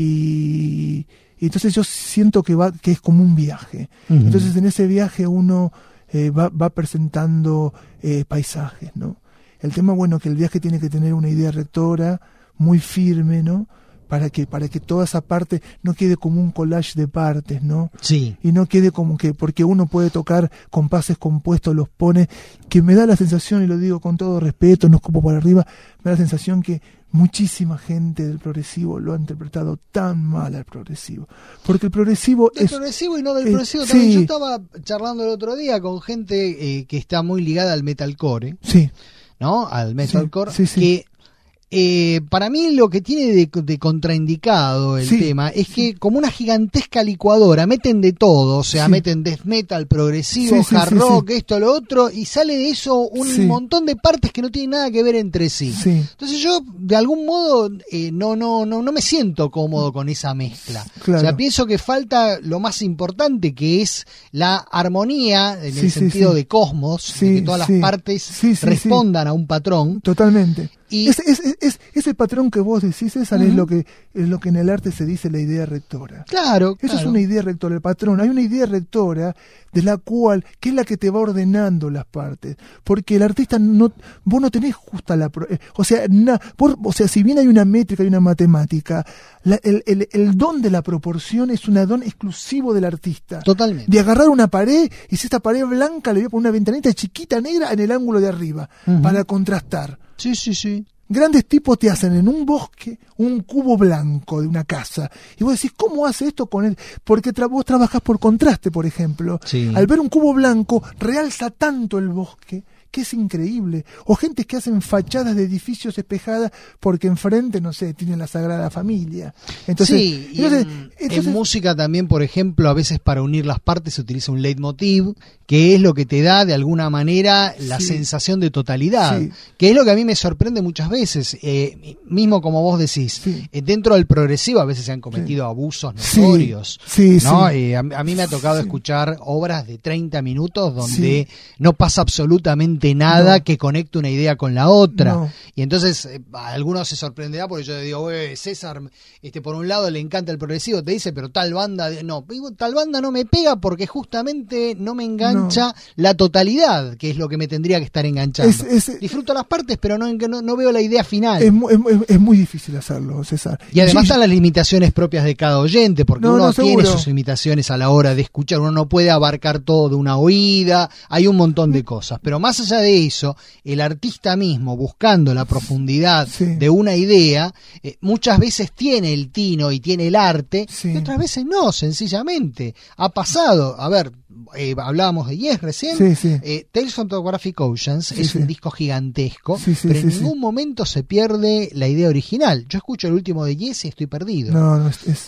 Y, y entonces yo siento que va, que es como un viaje. Uh-huh. Entonces en ese viaje uno Eh, va, va presentando eh, paisajes, ¿no? El tema, bueno, que el viaje tiene que tener una idea rectora muy firme, ¿no? Para que, para que toda esa parte no quede como un collage de partes, ¿no? Sí. Y no quede como que, porque uno puede tocar compases compuestos, los pone, que me da la sensación, y lo digo con todo respeto, no escupo por arriba, me da la sensación que muchísima gente del progresivo lo ha interpretado tan mal al progresivo. Porque el progresivo del es... Del progresivo y no del eh, progresivo también. Sí. Yo estaba charlando el otro día con gente eh, que está muy ligada al metalcore. Sí. ¿No? Al metalcore. Sí, sí, sí. Que eh, para mí lo que tiene de, de contraindicado el sí, tema es sí. que como una gigantesca licuadora meten de todo, o sea, sí. meten death metal, progresivo, sí, sí, hard sí, rock, sí. esto, lo otro, y sale de eso un sí. montón de partes que no tienen nada que ver entre sí. sí. Entonces yo de algún modo eh, no, no, no, no me siento cómodo con esa mezcla. Claro. O sea, pienso que falta lo más importante, que es la armonía en sí, el sí, sentido sí. de cosmos, sí, de que todas sí. las partes sí, sí, respondan sí. a un patrón. Totalmente. Y es, es, es, es, ese patrón que vos decís, César, uh-huh. es lo que es lo que en el arte se dice la idea rectora. Claro, Eso claro. es una idea rectora, el patrón. Hay una idea rectora de la cual, que es la que te va ordenando las partes. Porque el artista, no vos no tenés justa la... Pro, eh, o sea, na, vos, o sea, si bien hay una métrica y una matemática, la, el, el, el don de la proporción es un don exclusivo del artista. Totalmente. De agarrar una pared, y si esta pared blanca le voy a poner una ventanita chiquita negra en el ángulo de arriba, uh-huh. para contrastar. Sí, sí, sí. Grandes tipos te hacen en un bosque un cubo blanco de una casa. Y vos decís, ¿cómo hace esto con él? Porque tra- vos trabajás por contraste, por ejemplo. Sí. Al ver un cubo blanco, realza tanto el bosque que es increíble. O gente que hacen fachadas de edificios espejadas porque enfrente, no sé, tienen la Sagrada Familia. Entonces, sí, y entonces, en, entonces, en música también, por ejemplo, a veces para unir las partes se utiliza un leitmotiv, que es lo que te da de alguna manera la sí. sensación de totalidad, sí. que es lo que a mí me sorprende muchas veces. Eh, mismo como vos decís, sí. eh, dentro del progresivo a veces se han cometido sí. abusos notorios. Sí, sí, ¿no? sí. Eh, a, a mí me ha tocado sí. escuchar obras de treinta minutos donde sí. no pasa absolutamente nada no. que conecte una idea con la otra. No. Y entonces eh, a algunos se sorprenderá porque yo le digo, César, este por un lado le encanta el progresivo, te dice, pero tal banda, no, tal banda no me pega porque justamente no me engancha no. la totalidad, que es lo que me tendría que estar enganchando. Es, es, Disfruto las partes, pero no, no, no veo la idea final. Es, es, es muy difícil hacerlo, César. Y además sí, están las limitaciones propias de cada oyente, porque no, uno no, tiene seguro. sus limitaciones a la hora de escuchar, uno no puede abarcar todo de una oída, hay un montón de cosas, pero más allá de eso, el artista mismo, buscando la profundidad sí. de una idea, eh, muchas veces tiene el tino y tiene el arte, sí. y otras veces no, sencillamente. Ha pasado, a ver, eh, hablábamos de Yes recién, sí, sí. Eh, Tales from Photographic Oceans sí, es sí. un disco gigantesco, sí, sí, pero sí, en sí. ningún momento se pierde la idea original. Yo escucho el último de Yes y estoy perdido. No, no, es... es, es...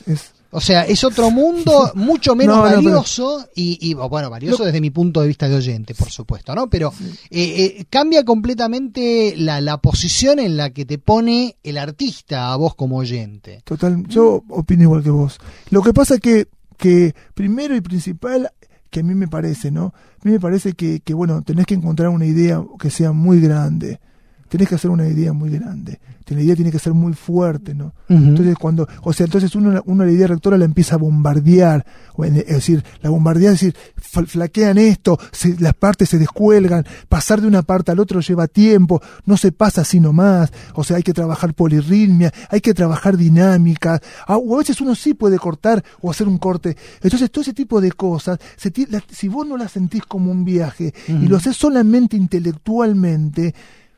O sea, es otro mundo mucho menos No, no, valioso pero... y, y, bueno, valioso no. desde mi punto de vista de oyente, por supuesto, ¿no? Pero sí. eh, eh, cambia completamente la, la posición en la que te pone el artista a vos como oyente. Total, yo opino igual que vos. Lo que pasa es que, que primero y principal, que a mí me parece, ¿no? A mí me parece que, que, bueno, tenés que encontrar una idea que sea muy grande. Tenés que hacer una idea muy grande. La idea tiene que ser muy fuerte, ¿no? Uh-huh. Entonces, cuando, o sea, entonces uno, uno la idea rectora la empieza a bombardear, es decir, la bombardea, es decir, flaquean esto, se, las partes se descuelgan, pasar de una parte al otro lleva tiempo, no se pasa así nomás, o sea, hay que trabajar polirritmia, hay que trabajar dinámica, o a veces uno sí puede cortar o hacer un corte. Entonces, todo ese tipo de cosas, se, la, si vos no las sentís como un viaje uh-huh. y lo haces solamente intelectualmente,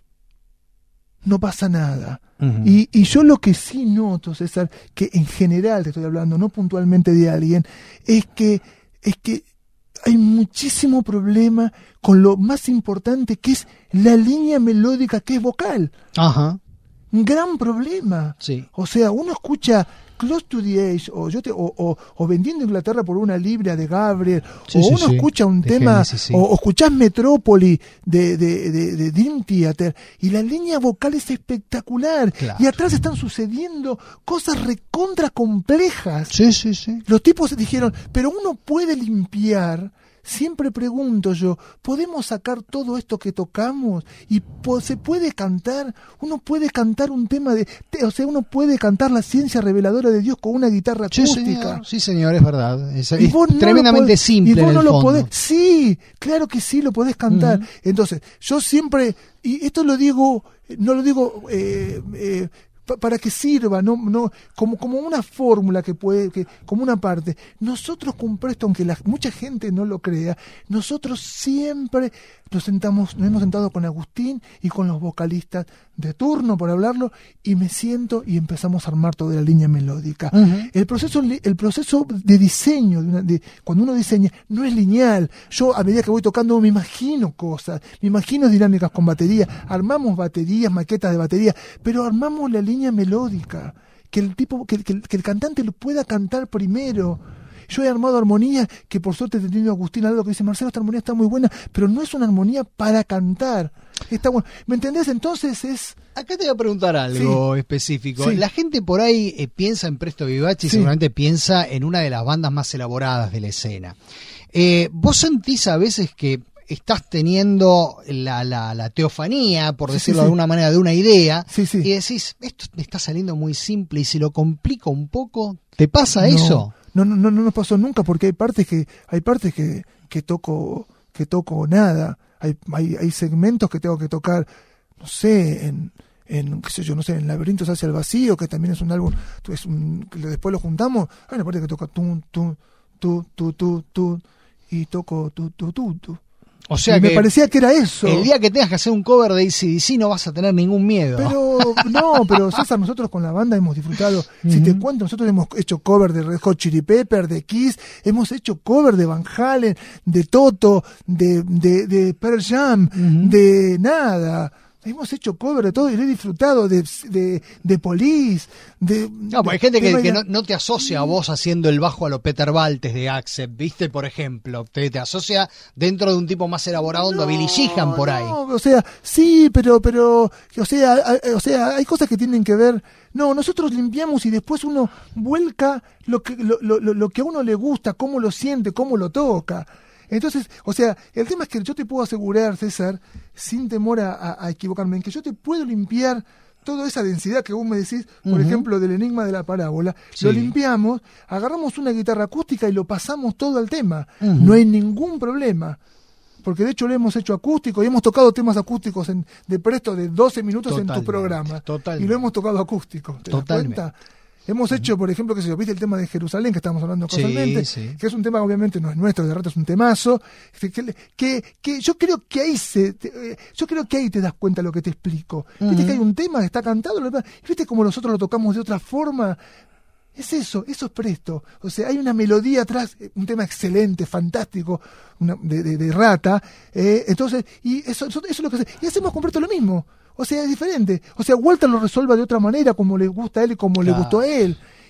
no pasa nada. Uh-huh. Y, y yo lo que sí noto, César, que en general te estoy hablando, no puntualmente de alguien, es que, es que hay muchísimo problema con lo más importante, que es la línea melódica, que es vocal. Ajá. Un gran problema. Sí. O sea, uno escucha Close to the Edge, o yo te, o, o, o Vendiendo Inglaterra por una libra de Gabriel, sí, o sí, uno sí. escucha un de tema, Genesis, sí. o, o escuchás Metrópoli de, de, de, de Dream Theater, y la línea vocal es espectacular, claro. y atrás están sucediendo cosas recontra complejas. Sí, sí, sí. Los tipos dijeron, pero uno puede limpiar. Siempre pregunto yo, ¿podemos sacar todo esto que tocamos? ¿Y po- se puede cantar? Uno puede cantar un tema de... Te, o sea, uno puede cantar la ciencia reveladora de Dios con una guitarra acústica. Sí, señor, sí, señor, es verdad. Es, es no tremendamente podés, simple y vos en no el lo fondo. podés. Sí, claro que sí, lo podés cantar. Uh-huh. Entonces, yo siempre... Y esto lo digo... No lo digo... Eh, eh, para que sirva, no, no, como, como una fórmula que puede, que, como una parte. Nosotros con Presto, aunque la, mucha gente no lo crea, nosotros siempre nos sentamos, nos hemos sentado con Agustín y con los vocalistas de turno, por hablarlo, y me siento y empezamos a armar toda la línea melódica. Uh-huh. El proceso, el proceso de diseño, de una, de, cuando uno diseña, no es lineal. Yo, a medida que voy tocando, me imagino cosas, me imagino dinámicas con batería, armamos baterías, maquetas de batería, pero armamos la línea melódica, que el tipo, que, que, que el cantante lo pueda cantar primero. Yo he armado armonías que por suerte he tenido a Agustín algo que dice, Marcelo, esta armonía está muy buena, pero no es una armonía para cantar. Está bueno. ¿Me entendés? Entonces es... Acá te voy a preguntar algo sí. específico. Sí. La gente por ahí eh, piensa en Presto Vivace y sí. seguramente piensa en una de las bandas más elaboradas de la escena. Eh, ¿Vos sentís a veces que estás teniendo la, la, la teofanía, por decirlo sí, sí, de alguna sí. manera, de una idea, sí, sí. y decís, esto me está saliendo muy simple y si lo complico un poco, ¿te pasa no, eso? No, no, no, no nos pasó nunca, porque hay partes que, hay partes que, que toco, que toco nada, hay, hay, hay segmentos que tengo que tocar, no sé, en, en qué sé yo, no sé, en Laberintos hacia el vacío, que también es un álbum, es un, que después lo juntamos, hay una parte que toca tu, tu, tu, tu, tu, tu, y toco tu, tu, tu, tu. O sea y que me parecía que era eso. El día que tengas que hacer un cover de A C D C no vas a tener ningún miedo. Pero, no, pero César, nosotros con la banda hemos disfrutado. Uh-huh. Si te cuento, nosotros hemos hecho cover de Red Hot Chili Pepper, de Kiss, hemos hecho cover de Van Halen, de Toto, de, de, de Pearl Jam, uh-huh. de nada. Hemos hecho cover de todo y lo he disfrutado de, de, de Police. De, no, porque hay gente que, que no, no te asocia a vos haciendo el bajo a lo Peter Baltes de Accept, ¿viste? Por ejemplo, te, te asocia dentro de un tipo más elaborado, no, donde Billy Sheehan por ahí. No, o sea, sí, pero, pero, o sea, hay, o sea, hay cosas que tienen que ver. No, nosotros limpiamos y después uno vuelca lo que, lo, lo, lo que a uno le gusta, cómo lo siente, cómo lo toca. Entonces, o sea, el tema es que yo te puedo asegurar, César, sin temor a, a, a equivocarme, en que yo te puedo limpiar toda esa densidad que vos me decís, por uh-huh. ejemplo, del enigma de la parábola, sí. lo limpiamos, agarramos una guitarra acústica y lo pasamos todo al tema. Uh-huh. No hay ningún problema. Porque de hecho lo hemos hecho acústico y hemos tocado temas acústicos en, de Presto de doce minutos totalmente, en tu programa. Totalmente. Y lo hemos tocado acústico. ¿Te das cuenta? Hemos hecho, por ejemplo, que se viste el tema de Jerusalén, que estamos hablando casualmente, sí, sí. que es un tema que obviamente no es nuestro, de rato es un temazo, que, que, que yo creo que ahí se, te, yo creo que ahí te das cuenta de lo que te explico. Uh-huh. Viste que hay un tema que está cantado, viste como nosotros lo tocamos de otra forma. Es eso, eso es Presto. O sea, hay una melodía atrás, un tema excelente, fantástico, una, de, de, de Rata, eh, entonces, y eso, eso, eso es lo que hace. Y hacemos con Presto lo mismo. O sea, es diferente. O sea, Walter lo resuelve de otra manera, como le gusta a él y como claro. le gustó a él.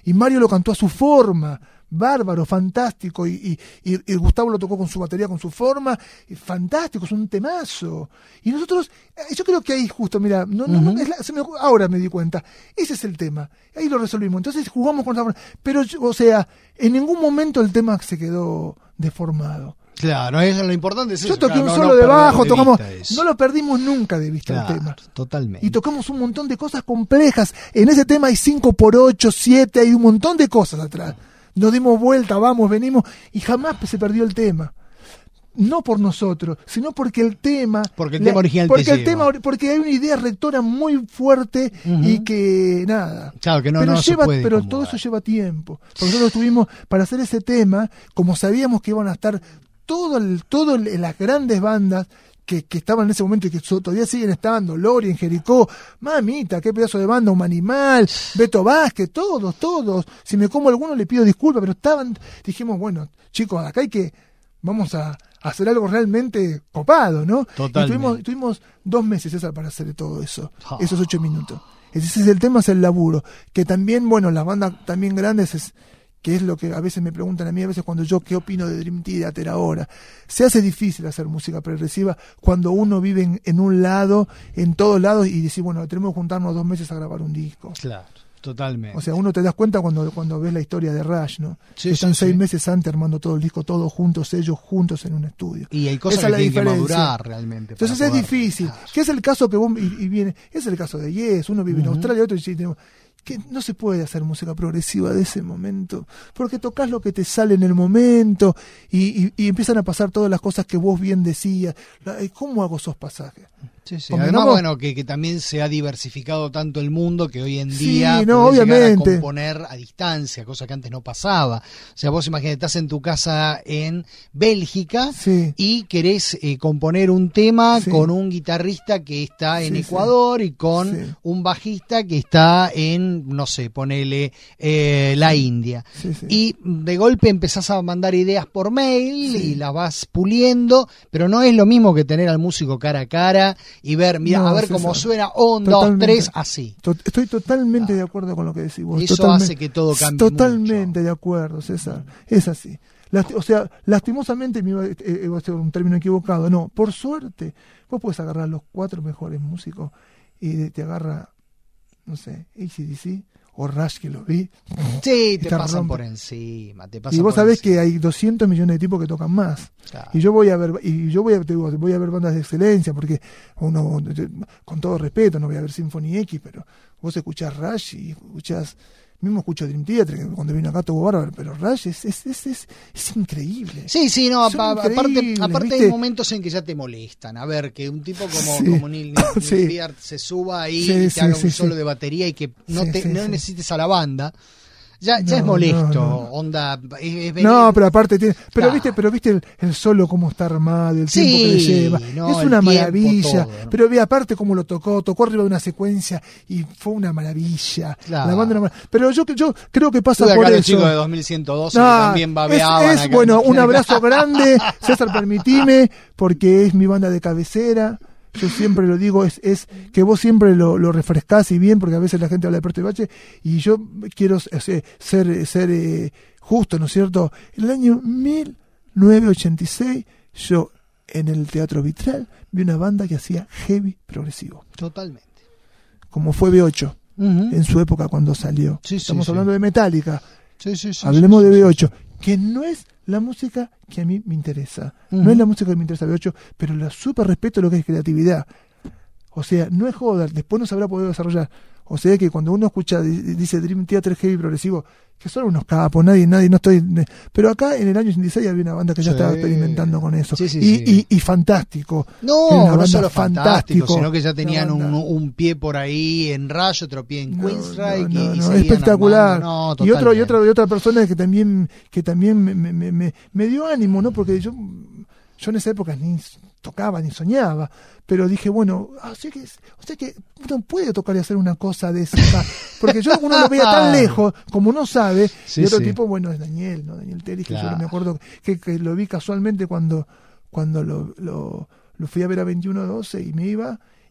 y Mario lo cantó a su forma, bárbaro, fantástico, y, y, y, y Gustavo lo tocó con su batería, con su forma, y fantástico, es un temazo. Y nosotros, yo creo que ahí justo, mira, no, no, uh-huh. no, es la, se me, ahora me di cuenta, ese es el tema, ahí lo resolvimos, entonces jugamos con la, pero, o sea, en ningún momento el tema se quedó deformado. Claro, eso es lo importante. Es Yo eso, toqué claro, un no, solo no de bajo, de tocamos, eso. no lo perdimos nunca de vista claro, el tema. Totalmente. Y tocamos un montón de cosas complejas. En ese tema hay cinco por ocho, siete, hay un montón de cosas atrás. Nos dimos vuelta, vamos, venimos, y jamás se perdió el tema. No por nosotros, sino porque el tema... Porque el tema original porque te el lleva. tema Porque hay una idea rectora muy fuerte uh-huh. y que, nada... Claro, que no, pero no lleva, se puede Pero incomodar. todo eso lleva tiempo. Porque nosotros tuvimos, para hacer ese tema, como sabíamos que iban a estar todo el, todo el, las grandes bandas que, que estaban en ese momento y que todavía siguen estando, Lori en Jericó, mamita, qué pedazo de banda, Un Animal, Beto Vázquez, todos, todos. Si me como alguno le pido disculpas, pero estaban, dijimos, bueno, chicos, acá hay que, vamos a hacer algo realmente copado, ¿no? Totalmente. Y tuvimos, tuvimos dos meses, César, para hacer todo eso, oh. esos ocho minutos. Ese es el tema, es el laburo. Que también, bueno, las bandas también grandes es... que es lo que a veces me preguntan a mí, a veces cuando yo qué opino de Dream Theater ahora. Se hace difícil hacer música progresiva cuando uno vive en, en un lado, en todos lados, y decir, bueno, tenemos que juntarnos dos meses a grabar un disco. Claro, totalmente. O sea, uno te das cuenta cuando, cuando ves la historia de Rush, ¿no? Sí, Están sí, seis sí. meses antes armando todo el disco, todos juntos, ellos juntos en un estudio. Y hay cosas Esa que es la tienen que diferencia. madurar realmente. Entonces es poder, difícil. claro. ¿Qué es el caso que vos, y, y viene, es el caso de Yes, uno vive uh-huh. en Australia, otro dice, que no se puede hacer música progresiva de ese momento, porque tocas lo que te sale en el momento y, y, y empiezan a pasar todas las cosas que vos bien decías. ¿Cómo hago esos pasajes? Sí, sí. Además, bueno, que, que también se ha diversificado tanto el mundo que hoy en día sí, no, podés llegar obviamente. a componer a distancia, cosa que antes no pasaba. O sea, vos imaginate, estás en tu casa en Bélgica sí. y querés eh, componer un tema sí. con un guitarrista que está en sí, Ecuador sí. y con sí. un bajista que está en, no sé, ponele eh, la India. Sí, sí. Y de golpe empezás a mandar ideas por mail sí. y las vas puliendo, pero no es lo mismo que tener al músico cara a cara y ver, mira, no, a ver César, cómo suena, un, dos, tres, así. Estoy totalmente ah. de acuerdo con lo que decís vos. Eso totalmente, hace que todo cambie Totalmente mucho. de acuerdo, César. Es así. Last, o sea, lastimosamente, me iba, eh, va a ser un término equivocado, no, por suerte, vos puedes agarrar los cuatro mejores músicos y te agarra, no sé, A C D C o Rush, que lo vi. Sí, te pasan rompe. por encima. Te pasan y vos por sabés encima. que hay doscientos millones de tipos que tocan más. Claro. Y yo voy a ver, y yo voy a, te digo, voy a ver bandas de excelencia, porque uno, con todo respeto, no voy a ver Symphony X, pero vos escuchás Rush y escuchás, mismo escucho Dream Theater, que cuando vino acá tuvo bárbaro, pero Rush es, es, es, es, es increíble. Sí, sí, no, apa, aparte, aparte ¿viste? hay momentos en que ya te molestan. A ver, que un tipo como, sí. como Neil, Neil sí. Peart se suba ahí sí, y te sí, haga sí, un solo sí. de batería y que no, sí, te, sí, no sí. necesites a la banda. Ya, ya no, es molesto, no, no. onda. Es, es no, pero aparte tiene. Pero claro. viste, pero viste el, el solo cómo está armado, el sí, tiempo que le lleva. No, es una maravilla. todo, ¿no? Pero ve aparte cómo lo tocó, tocó arriba de una secuencia y fue una maravilla. Claro. La banda una mar... Pero yo, yo creo que pasa Estuve por acá eso. los chicos de dos mil ciento doce no, que también babeaban. Es, es acá. bueno, un abrazo grande, César, permitime, porque es mi banda de cabecera. Yo siempre lo digo, es, es que vos siempre lo, lo refrescás y bien, porque a veces la gente habla de Puerto de Bache, y yo quiero eh, ser, ser eh, justo, ¿no es cierto? En el año mil novecientos ochenta y seis, yo en el Teatro Vitral vi una banda que hacía heavy progresivo. Totalmente. Como fue B ocho, uh-huh. en su época cuando salió. Sí, sí, Estamos sí. hablando de Metallica. Sí, sí, sí, Hablemos sí, de sí, B ocho, sí. que no es la música que a mí me interesa. Uh-huh. No es la música que me interesa B ocho, pero la súper respeto lo que es creatividad. O sea, no es joder, después no se habrá podido desarrollar. O sea que cuando uno escucha, dice Dream Theater Heavy Progresivo, que son unos capos, nadie, nadie, no estoy... Pero acá en el año ochenta y seis había una banda que ya sí. estaba experimentando con eso. Sí, sí, y, sí. Y, y fantástico. No, no solo fantástico, fantástico, sino que ya tenían un, un pie por ahí en Rayo, otro pie en no, Queensryche. no, no, y, y no, espectacular. No, y otro y otra y otra persona que también que también me, me, me, me dio ánimo, ¿no? Porque yo yo en esa época ni tocaba ni soñaba, pero dije, bueno, o sea que o sea que uno puede tocar y hacer una cosa de esa, porque yo uno lo veía tan lejos, como no sabe, sí, y otro sí. tipo, bueno, es Daniel, ¿no? Daniel Teris, claro. que yo me acuerdo que, que lo vi casualmente cuando cuando lo, lo, lo fui a ver a veintiuno doce y me iba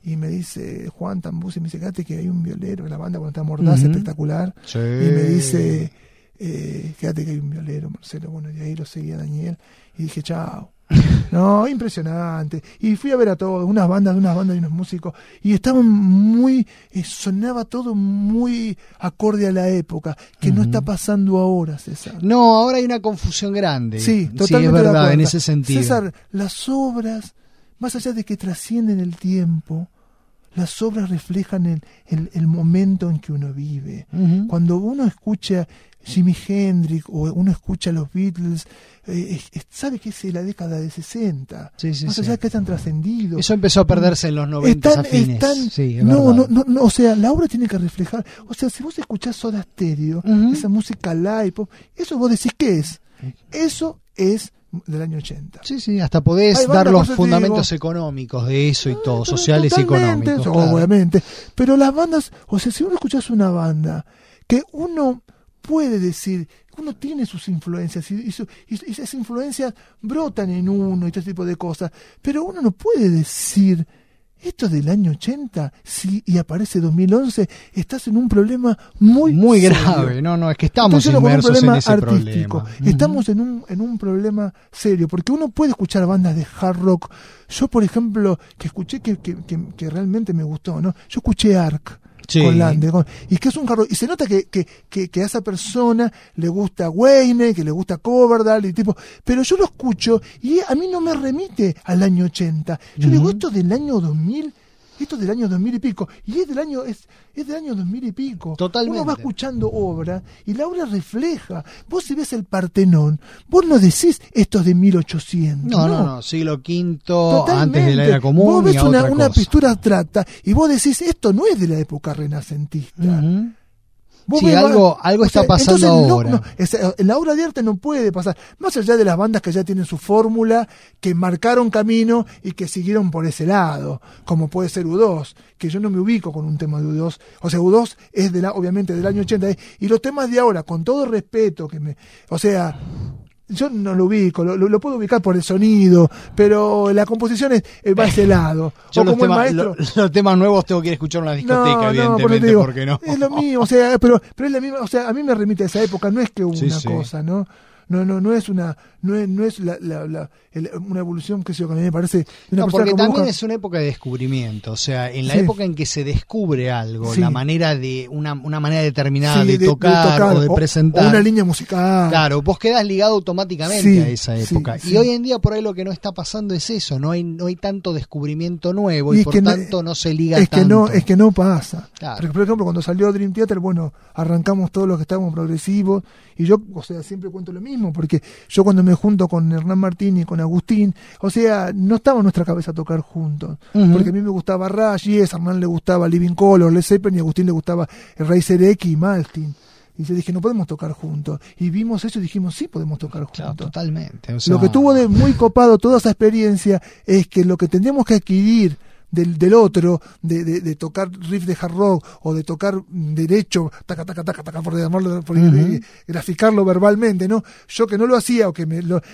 y me dice Juan Tambus, y me dice, quédate que hay un violero en la banda cuando está Mordaz, uh-huh. espectacular. Sí. Y me dice, eh, quédate que hay un violero, Marcelo. Bueno, y ahí lo seguía Daniel. Y dije, chao. No, impresionante. Y fui a ver a todos, unas bandas, unas bandas y unos músicos. Y estaban muy, eh, sonaba todo muy acorde a la época, que uh-huh. no está pasando ahora, César. No, ahora hay una confusión grande. Sí, totalmente. Sí, es verdad, en ese sentido. César, las obras, más allá de que trascienden el tiempo, las obras reflejan el, el, el momento en que uno vive. Uh-huh. Cuando uno escucha Jimi Hendrix o uno escucha los Beatles, eh, eh, sabe que es la década de sesenta. Sí, sí, más sí. allá de que están trascendidos. Eso empezó a perderse en los noventa están, a fines. Están, sí, es no, verdad. no, no, no, o sea, la obra tiene que reflejar. O sea, si vos escuchás Soda Stereo, uh-huh. esa música live, pop, eso vos decís ¿qué es? Eso es del año ochenta. Sí, sí, hasta podés Hay dar los digo, fundamentos económicos de eso y todo, pero sociales y económicos. Eso, claro. Obviamente. Pero las bandas, o sea, si uno escuchás una banda que uno puede decir, uno tiene sus influencias y, y, su, y, y esas influencias brotan en uno y todo ese tipo de cosas, pero uno no puede decir, esto es del año ochenta, sí, y aparece dos mil once, estás en un problema muy muy serio. grave. No, no, es que estamos Entonces, inmersos un problema en ese artístico. problema. Estamos uh-huh. en un en un problema serio, porque uno puede escuchar bandas de hard rock. Yo, por ejemplo, que escuché que, que, que, que realmente me gustó, ¿no? Yo escuché Ark. Sí. Con Lande, con, y que es un hard rock, y se nota que, que, que, que a esa persona le gusta Wayne, que le gusta Coverdale y tipo, pero yo lo escucho y a mí no me remite al año ochenta. Yo uh-huh. digo, esto es del año dos mil, esto es del año dos mil y pico, y es del año es, es del año dos mil y pico. Totalmente. Uno va escuchando obra y la obra refleja. Vos si ves el Partenón, vos no decís esto es de mil ochocientos. No, no, no, no. siglo quinto, antes de la era común. Vos ves y a una, otra una cosa. pintura abstracta y vos decís esto no es de la época renacentista. Uh-huh. Vos sí, ves, algo, algo o sea, está pasando ahora. No, no, es, la obra de arte no puede pasar, más allá de las bandas que ya tienen su fórmula, que marcaron camino y que siguieron por ese lado, como puede ser U dos, que yo no me ubico con un tema de U dos, o sea, U dos es de la, obviamente del año ochenta, y los temas de ahora, con todo respeto, que me, o sea, yo no lo ubico, lo, lo, lo puedo ubicar por el sonido, pero la composición es, va a ese lado. Yo o los, como temas, el maestro, lo, los temas nuevos tengo que ir a escuchar en una discoteca, no, evidentemente, no, digo, porque no. Es lo mismo, o sea, pero, pero es la misma, o sea, a mí me remite a esa época, no es que una sí, sí. cosa, ¿no? No, no, no es una, no es, no es la, la, la, el, una evolución que, sé yo, que a mí me parece de una no, persona porque que también busca... es una época de descubrimiento, o sea, en la sí. época en que se descubre algo, sí. la manera de una, una manera determinada sí, de, de, tocar, de tocar o de o, presentar, o una línea musical. Claro, vos quedás ligado automáticamente sí, a esa época. Sí, y sí. hoy en día por ahí lo que no está pasando es eso, no hay no hay tanto descubrimiento nuevo y, y por tanto no, no se liga es tanto. Que no, es que no pasa. Claro. Porque, por ejemplo, cuando salió Dream Theater, bueno, arrancamos todos los que estábamos progresivos y yo, o sea, siempre cuento lo mismo, porque yo cuando me junto con Hernán Martín y con Agustín, o sea, no estaba en nuestra cabeza tocar juntos, uh-huh. porque a mí me gustaba Rush, y a Hernán le gustaba Living Colour, Led Zeppelin, y a Agustín le gustaba el Razer X y Malmsteen. Y yo dije, no podemos tocar juntos. Y vimos eso y dijimos, sí podemos tocar juntos. Claro, totalmente. O sea... Lo que tuvo de muy copado toda esa experiencia es que lo que tendríamos que adquirir del, del otro, de, de, de tocar riff de hard rock o de tocar derecho, taca, taca, taca, taca, por llamarlo, por uh-huh. graficarlo verbalmente, ¿no? Yo que no lo hacía o que me lo,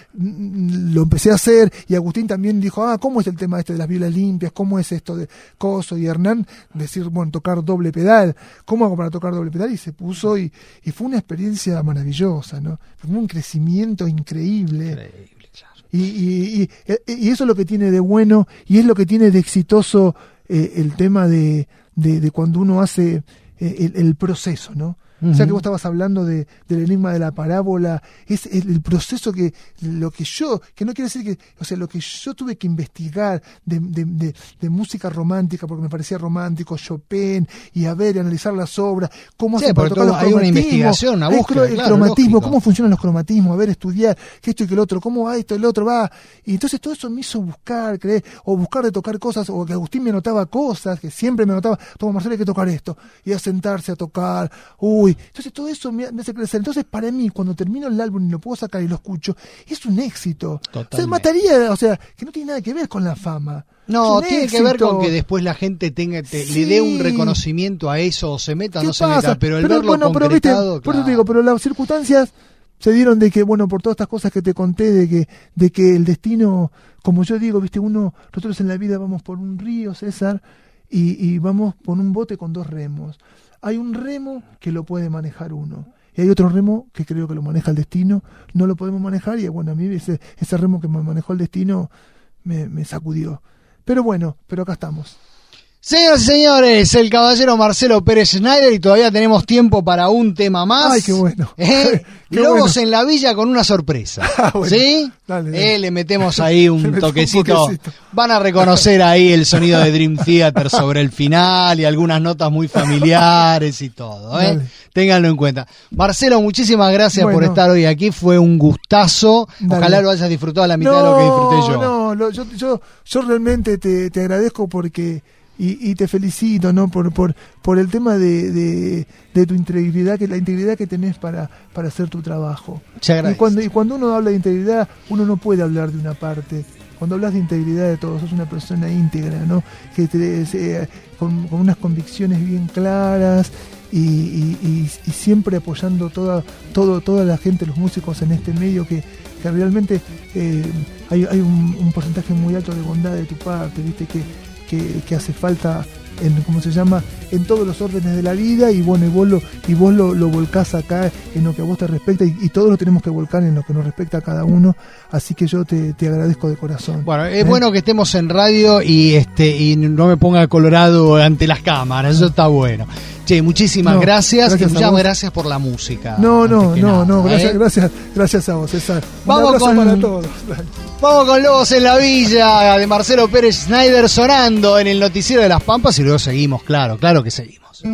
lo empecé a hacer, y Agustín también dijo, ah, ¿cómo es el tema este de las violas limpias? ¿Cómo es esto de coso? Y Hernán decir, bueno, tocar doble pedal, ¿cómo hago para tocar doble pedal? Y se puso y, y fue una experiencia maravillosa, ¿no? Fue un crecimiento increíble. Increíble. Y, y, y, y eso es lo que tiene de bueno y es lo que tiene de exitoso eh, el tema de, de, de cuando uno hace eh, el, el proceso, ¿no? Uh-huh. O sea que vos estabas hablando de, del enigma de la parábola, es el, el proceso que lo que yo, que no quiere decir que, o sea, lo que yo tuve que investigar de, de, de, de música romántica, porque me parecía romántico, Chopin, y a ver, y analizar las obras, cómo sí, hacen para tocar los hay una investigación, una búsqueda, el, el claro, cromatismo, lógico. Cómo funcionan los cromatismos, a ver, estudiar, que esto y que el otro, cómo va esto, el otro va, y entonces todo eso me hizo buscar, creer, o buscar de tocar cosas, o que Agustín me anotaba cosas, que siempre me anotaba, toma Marcelo, hay que tocar esto, y a sentarse a tocar, uy, entonces todo eso me hace crecer. Entonces, para mí, cuando termino el álbum y lo puedo sacar y lo escucho, es un éxito. Totalmente. O sea, mataría, o sea, que no tiene nada que ver con la fama. No, tiene éxito. que ver con que después la gente tenga te, sí. le dé un reconocimiento a eso, o se meta o no pasa? se meta, pero el pero, verlo bueno, concretado, pero, ¿viste? Por eso te digo, pero las circunstancias se dieron de que, bueno, por todas estas cosas que te conté, de que, de que el destino, como yo digo, viste, uno, nosotros en la vida vamos por un río, César, y, y vamos con un bote con dos remos. Hay un remo que lo puede manejar uno. Y hay otro remo que creo que lo maneja el destino. No lo podemos manejar y bueno, a mí ese, ese remo que me manejó el destino me, me sacudió. Pero bueno, pero acá estamos. Señoras y señores, el caballero Marcelo Pérez Schneider y todavía tenemos tiempo para un tema más. Ay, qué bueno. ¿Eh? Qué Lobos bueno. en la Villa con una sorpresa. Ah, bueno. ¿Sí? Dale, dale. Eh, le metemos ahí un Le meto un toquecito. toquecito. Van a reconocer ahí el sonido de Dream Theater sobre el final y algunas notas muy familiares y todo. ¿eh? Dale. Ténganlo en cuenta. Marcelo, muchísimas gracias Bueno. por estar hoy aquí. Fue un gustazo. Dale. Ojalá lo hayas disfrutado a la mitad de lo que disfruté yo. No, lo- yo, yo, yo realmente te, te agradezco porque y, y te felicito, ¿no? Por, por, por el tema de, de, de tu integridad, que la integridad que tenés para, para hacer tu trabajo. Te Y agradezco. cuando, y cuando uno habla de integridad, uno no puede hablar de una parte. Cuando hablas de integridad de todo, sos una persona íntegra, ¿no? Que te, se- con, con unas convicciones bien claras y, y, y, y siempre apoyando toda, todo, toda la gente, los músicos en este medio que, que realmente eh, hay, hay un, un porcentaje muy alto de bondad de tu parte, viste que, que, que hace falta en, ¿cómo se llama? En todos los órdenes de la vida y bueno, y vos lo, y vos lo, lo volcás acá en lo que a vos te respecta y, y todos lo tenemos que volcar en lo que nos respecta a cada uno, así que yo te, te agradezco de corazón. Bueno, es ¿Eh? bueno que estemos en radio y este y no me ponga colorado ante las cámaras, eso está bueno. Che, muchísimas No, gracias, gracias y a muchísimas vos. gracias por la música. No, no, antes que no, nada, no, gracias, ¿eh? gracias, gracias a vos, César. Un Vamos abrazo con- para todos. Vamos con Lobos en la Villa de Marcelo Pérez Schneider sonando en el noticiero de Las Pampas y luego seguimos, claro, claro que seguimos.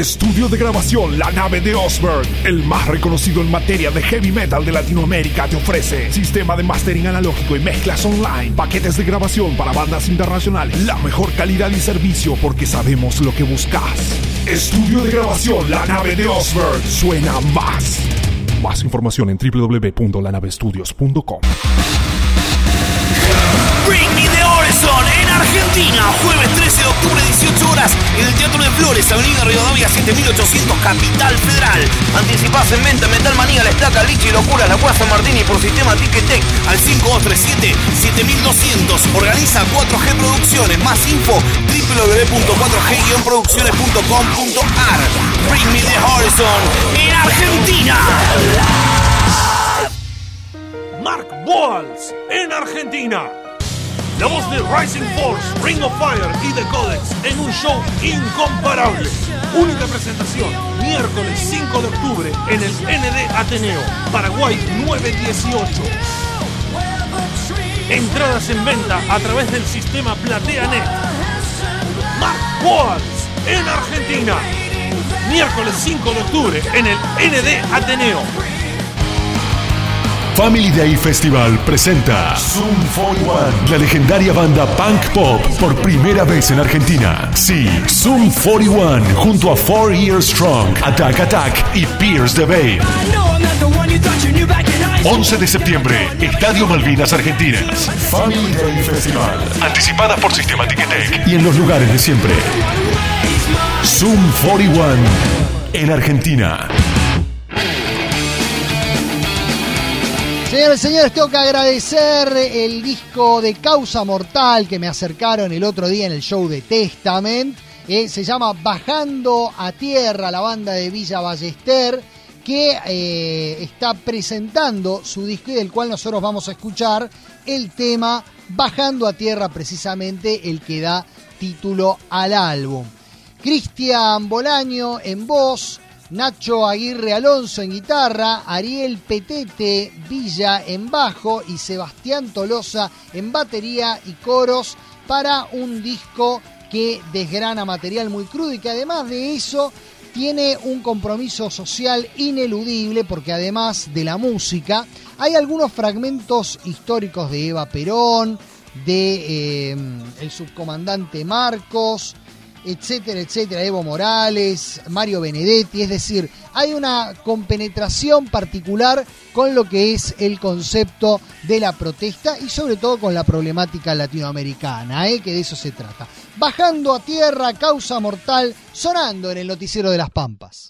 Estudio de grabación La Nave de Osberg, el más reconocido en materia de heavy metal de Latinoamérica, te ofrece sistema de mastering analógico y mezclas online, paquetes de grabación para bandas internacionales, la mejor calidad y servicio porque sabemos lo que buscas. Estudio de grabación La Nave de Osberg, suena más. Más información en w w w punto la nave studios punto com. Bring Me the Horizon en Argentina, jueves trece de octubre, dieciocho horas, en el Teatro de Flores, Avenida Rivadavia siete mil ochocientos, Capital Federal. Anticipás en venta Metal Manía, La Estaca, Lichi, Locura, La Cueva San Martín y por sistema Ticketek al cinco dos tres siete, siete mil doscientos. Organiza cuatro G Producciones. Más info w w w punto cuatro g guion producciones punto com punto a r. Bring Me the Horizon en Argentina. Mark Boals en Argentina. La voz de Rising Force, Ring of Fire y The Codex en un show incomparable. Única presentación, miércoles cinco de octubre en el N D Ateneo, Paraguay nueve dieciocho. Entradas en venta a través del sistema PlateaNet. Mark Boals en Argentina. Miércoles cinco de octubre en el N D Ateneo. Family Day Festival presenta Zoom cuarenta y uno, la legendaria banda punk pop por primera vez en Argentina. Sí, Zoom cuarenta y uno junto a Four Years Strong, Attack Attack y Pierce the Veil. once de septiembre, Estadio Malvinas Argentinas. Family Day Festival. Anticipadas por Sistema Ticketek y en los lugares de siempre. Zoom cuarenta y uno en Argentina. Señores y señores, tengo que agradecer el disco de Causa Mortal que me acercaron el otro día en el show de Testament. Eh, se llama Bajando a Tierra, la banda de Villa Ballester, que eh, está presentando su disco y del cual nosotros vamos a escuchar el tema Bajando a Tierra, precisamente el que da título al álbum. Cristian Bolaño en voz, Nacho Aguirre Alonso en guitarra, Ariel Petete Villa en bajo y Sebastián Tolosa en batería y coros para un disco que desgrana material muy crudo y que además de eso tiene un compromiso social ineludible porque además de la música hay algunos fragmentos históricos de Eva Perón, de eh, el subcomandante Marcos, etcétera, etcétera, Evo Morales, Mario Benedetti, es decir, hay una compenetración particular con lo que es el concepto de la protesta y sobre todo con la problemática latinoamericana, ¿eh? Que de eso se trata. Bajando a Tierra, Causa Mortal, sonando en el Noticiero de las Pampas.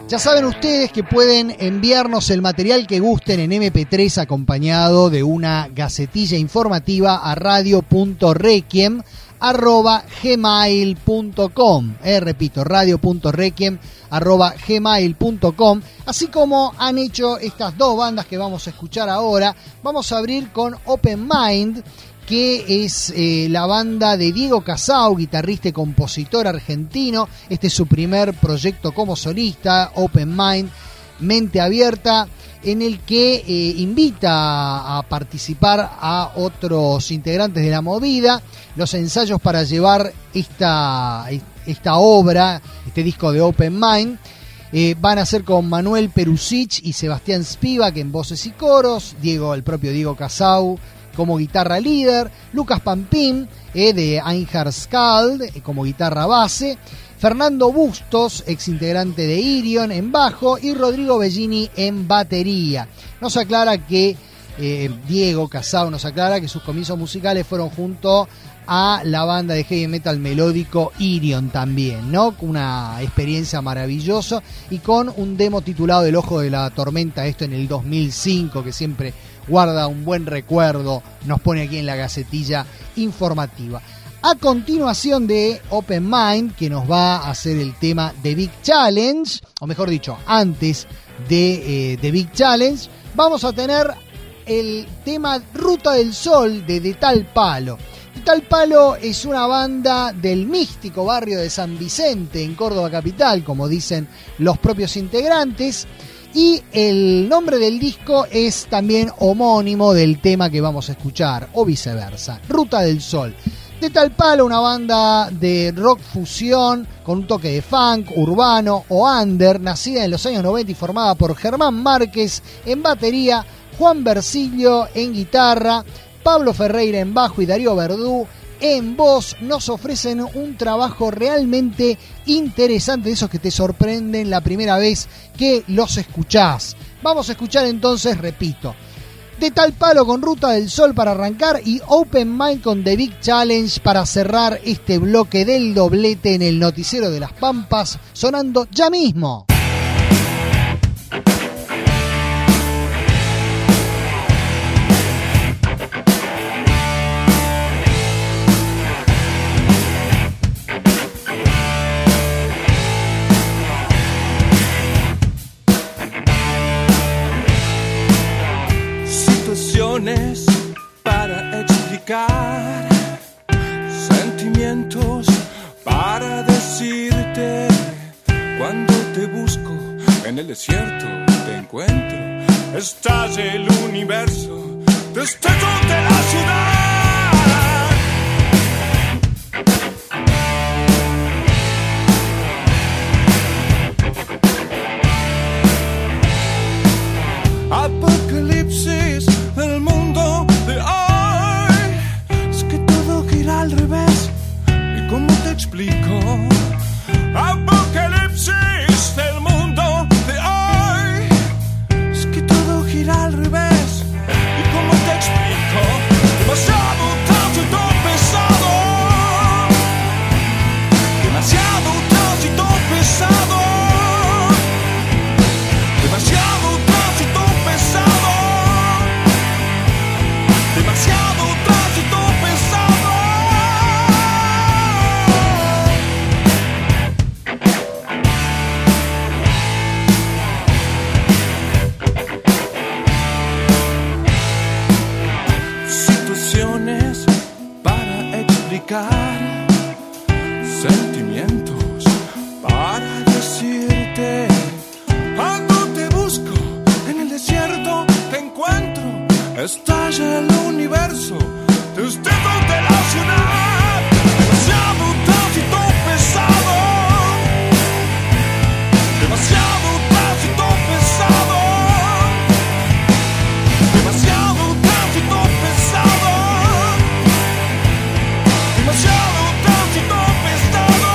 Ya saben ustedes que pueden enviarnos el material que gusten en eme pe tres acompañado de una gacetilla informativa a radio.requiem arroba gmail punto com. Eh, repito, radio.requiem arroba gmail punto com. Así como han hecho estas dos bandas que vamos a escuchar ahora, vamos a abrir con Open Mind, que es eh, la banda de Diego Casau, guitarrista y compositor argentino. Este es su primer proyecto como solista, Open Mind, mente abierta, en el que eh, invita a participar a otros integrantes de la movida. Los ensayos para llevar esta, esta obra, este disco de Open Mind, eh, van a ser con Manuel Perusich y Sebastián Spivak en voces y coros, Diego, el propio Diego Casau como guitarra líder, Lucas Pampín eh, de Einharskald eh, como guitarra base, Fernando Bustos, ex integrante de Irion, en bajo, y Rodrigo Bellini en batería. Nos aclara que eh, Diego Casau nos aclara que sus comienzos musicales fueron junto a la banda de heavy metal melódico Irion también, ¿no? Una experiencia maravillosa y con un demo titulado El Ojo de la Tormenta, esto en el dos mil cinco, que siempre guarda un buen recuerdo, nos pone aquí en la gacetilla informativa. A continuación de Open Mind, que nos va a hacer el tema The Big Challenge, o mejor dicho, antes de eh, The Big Challenge, vamos a tener el tema Ruta del Sol de De Tal Palo. De Tal Palo es una banda del místico barrio de San Vicente, en Córdoba capital, como dicen los propios integrantes, y el nombre del disco es también homónimo del tema que vamos a escuchar, o viceversa, Ruta del Sol. De Tal Palo, una banda de rock fusión con un toque de funk, urbano o under, nacida en los años noventa y formada por Germán Márquez en batería, Juan Bersilio en guitarra, Pablo Ferreira en bajo y Darío Verdú en voz. Nos ofrecen un trabajo realmente interesante, de esos que te sorprenden la primera vez que los escuchás. Vamos a escuchar entonces, repito, De Tal Palo con Ruta del Sol para arrancar y Open Mind con The Big Challenge para cerrar este bloque del doblete en el noticiero de las Pampas, sonando ya mismo. Para explicar sentimientos, para decirte cuando te busco en el desierto te encuentro, estás el universo desde donde la ciudad. Apocalipsis del mundo de hoy, es que todo gira al revés. ¿Y cómo te explico? Apocalipsis del mundo de hoy, es que todo gira al revés. ¿Y cómo te explico? Demasiado tránsito pesado, demasiado tránsito pesado, demasiado tránsito pesado. Demasiado tránsito pesado. Situaciones para explicar, sentimientos para decirte, cuando te busco en el desierto te encuentro. Estalla el universo desde donde la ciudad. Demasiado tránsito pesado, demasiado tránsito pesado, demasiado tránsito pesado, demasiado tránsito pesado.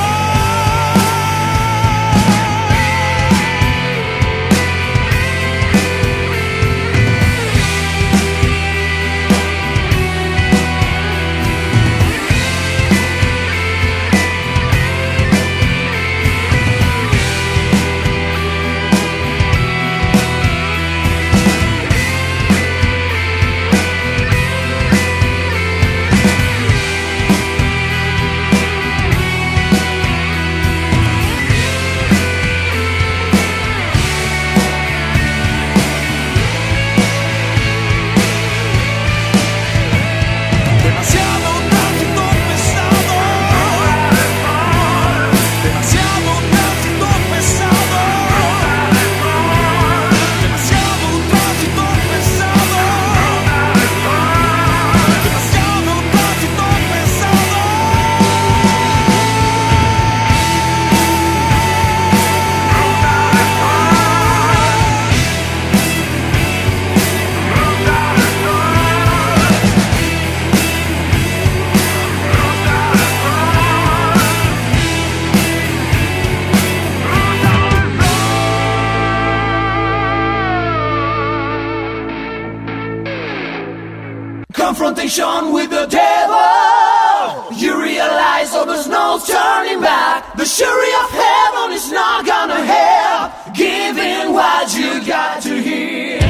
confrontation with the devil. You realize oh there's no turning back. The jury of heaven is not gonna help, giving what you got to hear.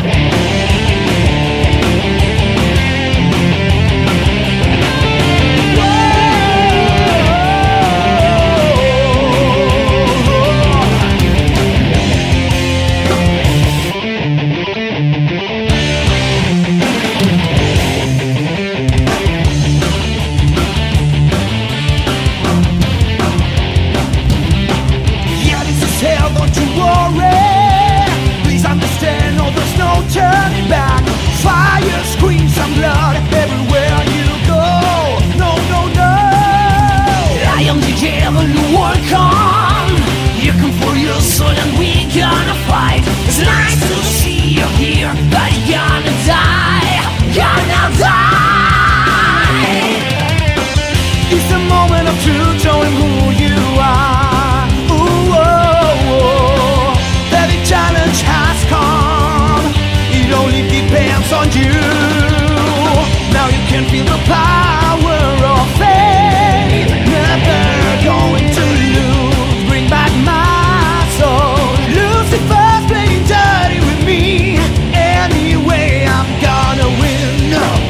Turning back, fire, screams and blood everywhere you go. No, no, no. I am the devil you work on. You come for your soul and we gonna fight. It's nice to see you here, but you're gonna die, gonna die. It's the moment of truth, showing who you are. Ooh, oh, oh. Every challenge has come. It only depends on you. Now you can feel the power of faith. Never going to lose. Bring back my soul. Lucifer's playing dirty with me. Anyway, I'm gonna win. No.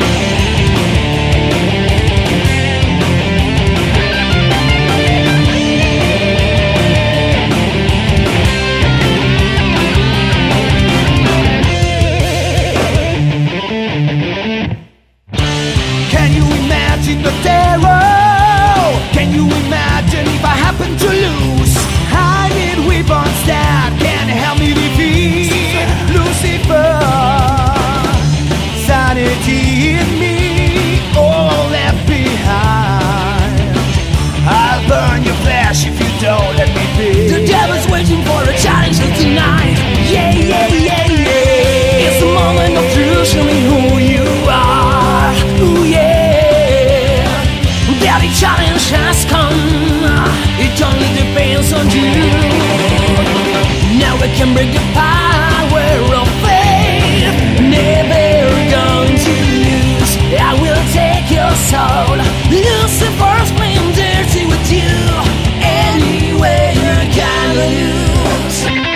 The terror. Can you imagine if I happen to lose? I need weapons that can help me defeat Lucifer. Sanity in me, all left behind. I'll burn your flesh if you don't let me be. The devil's waiting for a challenge tonight. Yeah, yeah, yeah, yeah. It's the moment of truth, show me who you are. Ooh, yeah. Every challenge has come. It only depends on you. Now we can bring the power of faith. Never going to lose. I will take your soul. Lucifer's playing dirty with you. Anyway, you're gonna lose.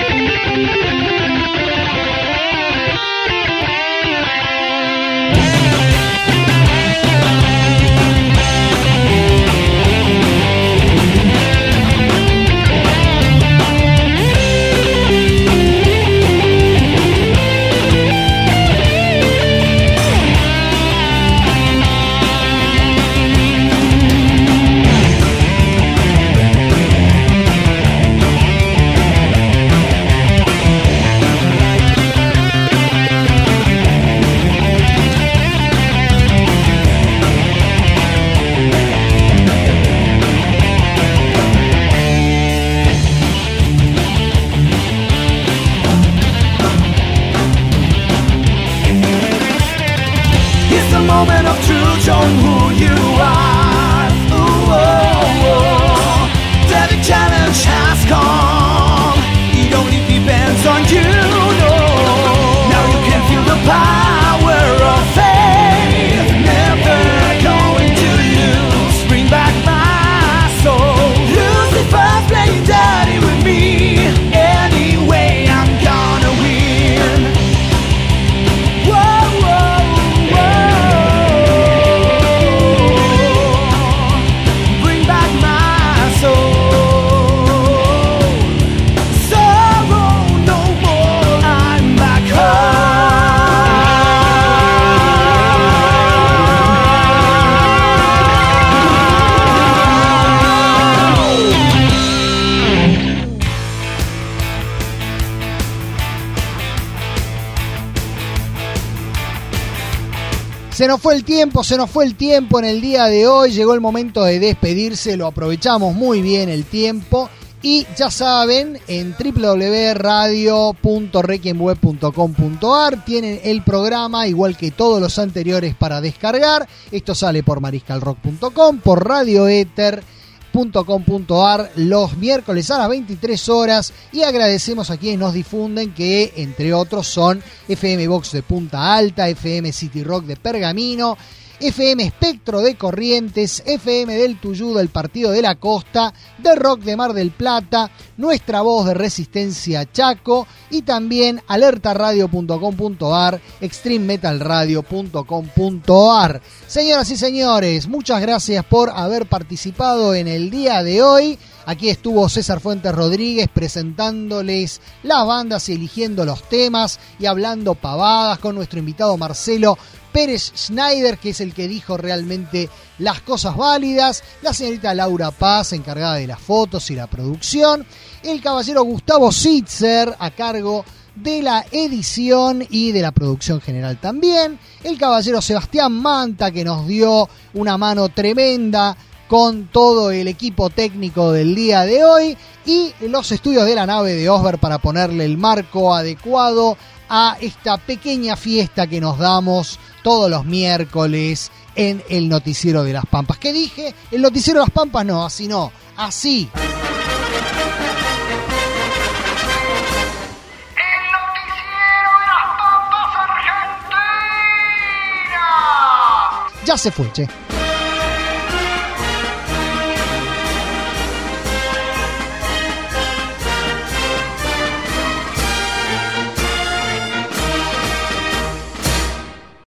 Moment of truth, showing who you are. Ooh, oh, oh. Every challenge has come. It only depends on you. No. Now you can feel the power of faith. Never going to lose. Bring back my soul. Lucifer's playing dirty with me. Anyway, I'm gonna win. Whoa, whoa, whoa. Se nos fue el tiempo, se nos fue el tiempo en el día de hoy, llegó el momento de despedirse, lo aprovechamos muy bien el tiempo y ya saben, en doble u doble u doble u punto radio punto requiem web punto com punto a r tienen el programa igual que todos los anteriores para descargar. Esto sale por mariscal rock punto com, por Radio Éter, punto com punto ar los miércoles a las veintitrés horas, y agradecemos a quienes nos difunden, que entre otros son F M Vox de Punta Alta, F M City Rock de Pergamino, F M Espectro de Corrientes, F M del Tuyú del Partido de la Costa, de Rock de Mar del Plata, Nuestra Voz de Resistencia Chaco, y también alerta radio punto com punto ar, extreme metal radio punto com punto ar. Señoras y señores, muchas gracias por haber participado en el día de hoy. Aquí estuvo César Fuentes Rodríguez presentándoles las bandas y eligiendo los temas y hablando pavadas con nuestro invitado Marcelo Pérez Schneider, que es el que dijo realmente las cosas válidas, la señorita Laura Paz, encargada de las fotos y la producción, el caballero Gustavo Sitzer, a cargo de la edición y de la producción general también, el caballero Sebastián Manta, que nos dio una mano tremenda con todo el equipo técnico del día de hoy, y los estudios de la nave de Osber para ponerle el marco adecuado a esta pequeña fiesta que nos damos todos los miércoles en el Noticiero de las Pampas. ¿Qué dije? El Noticiero de las Pampas no, así no, así. El Noticiero de las Pampas Argentina. Ya se fue, che.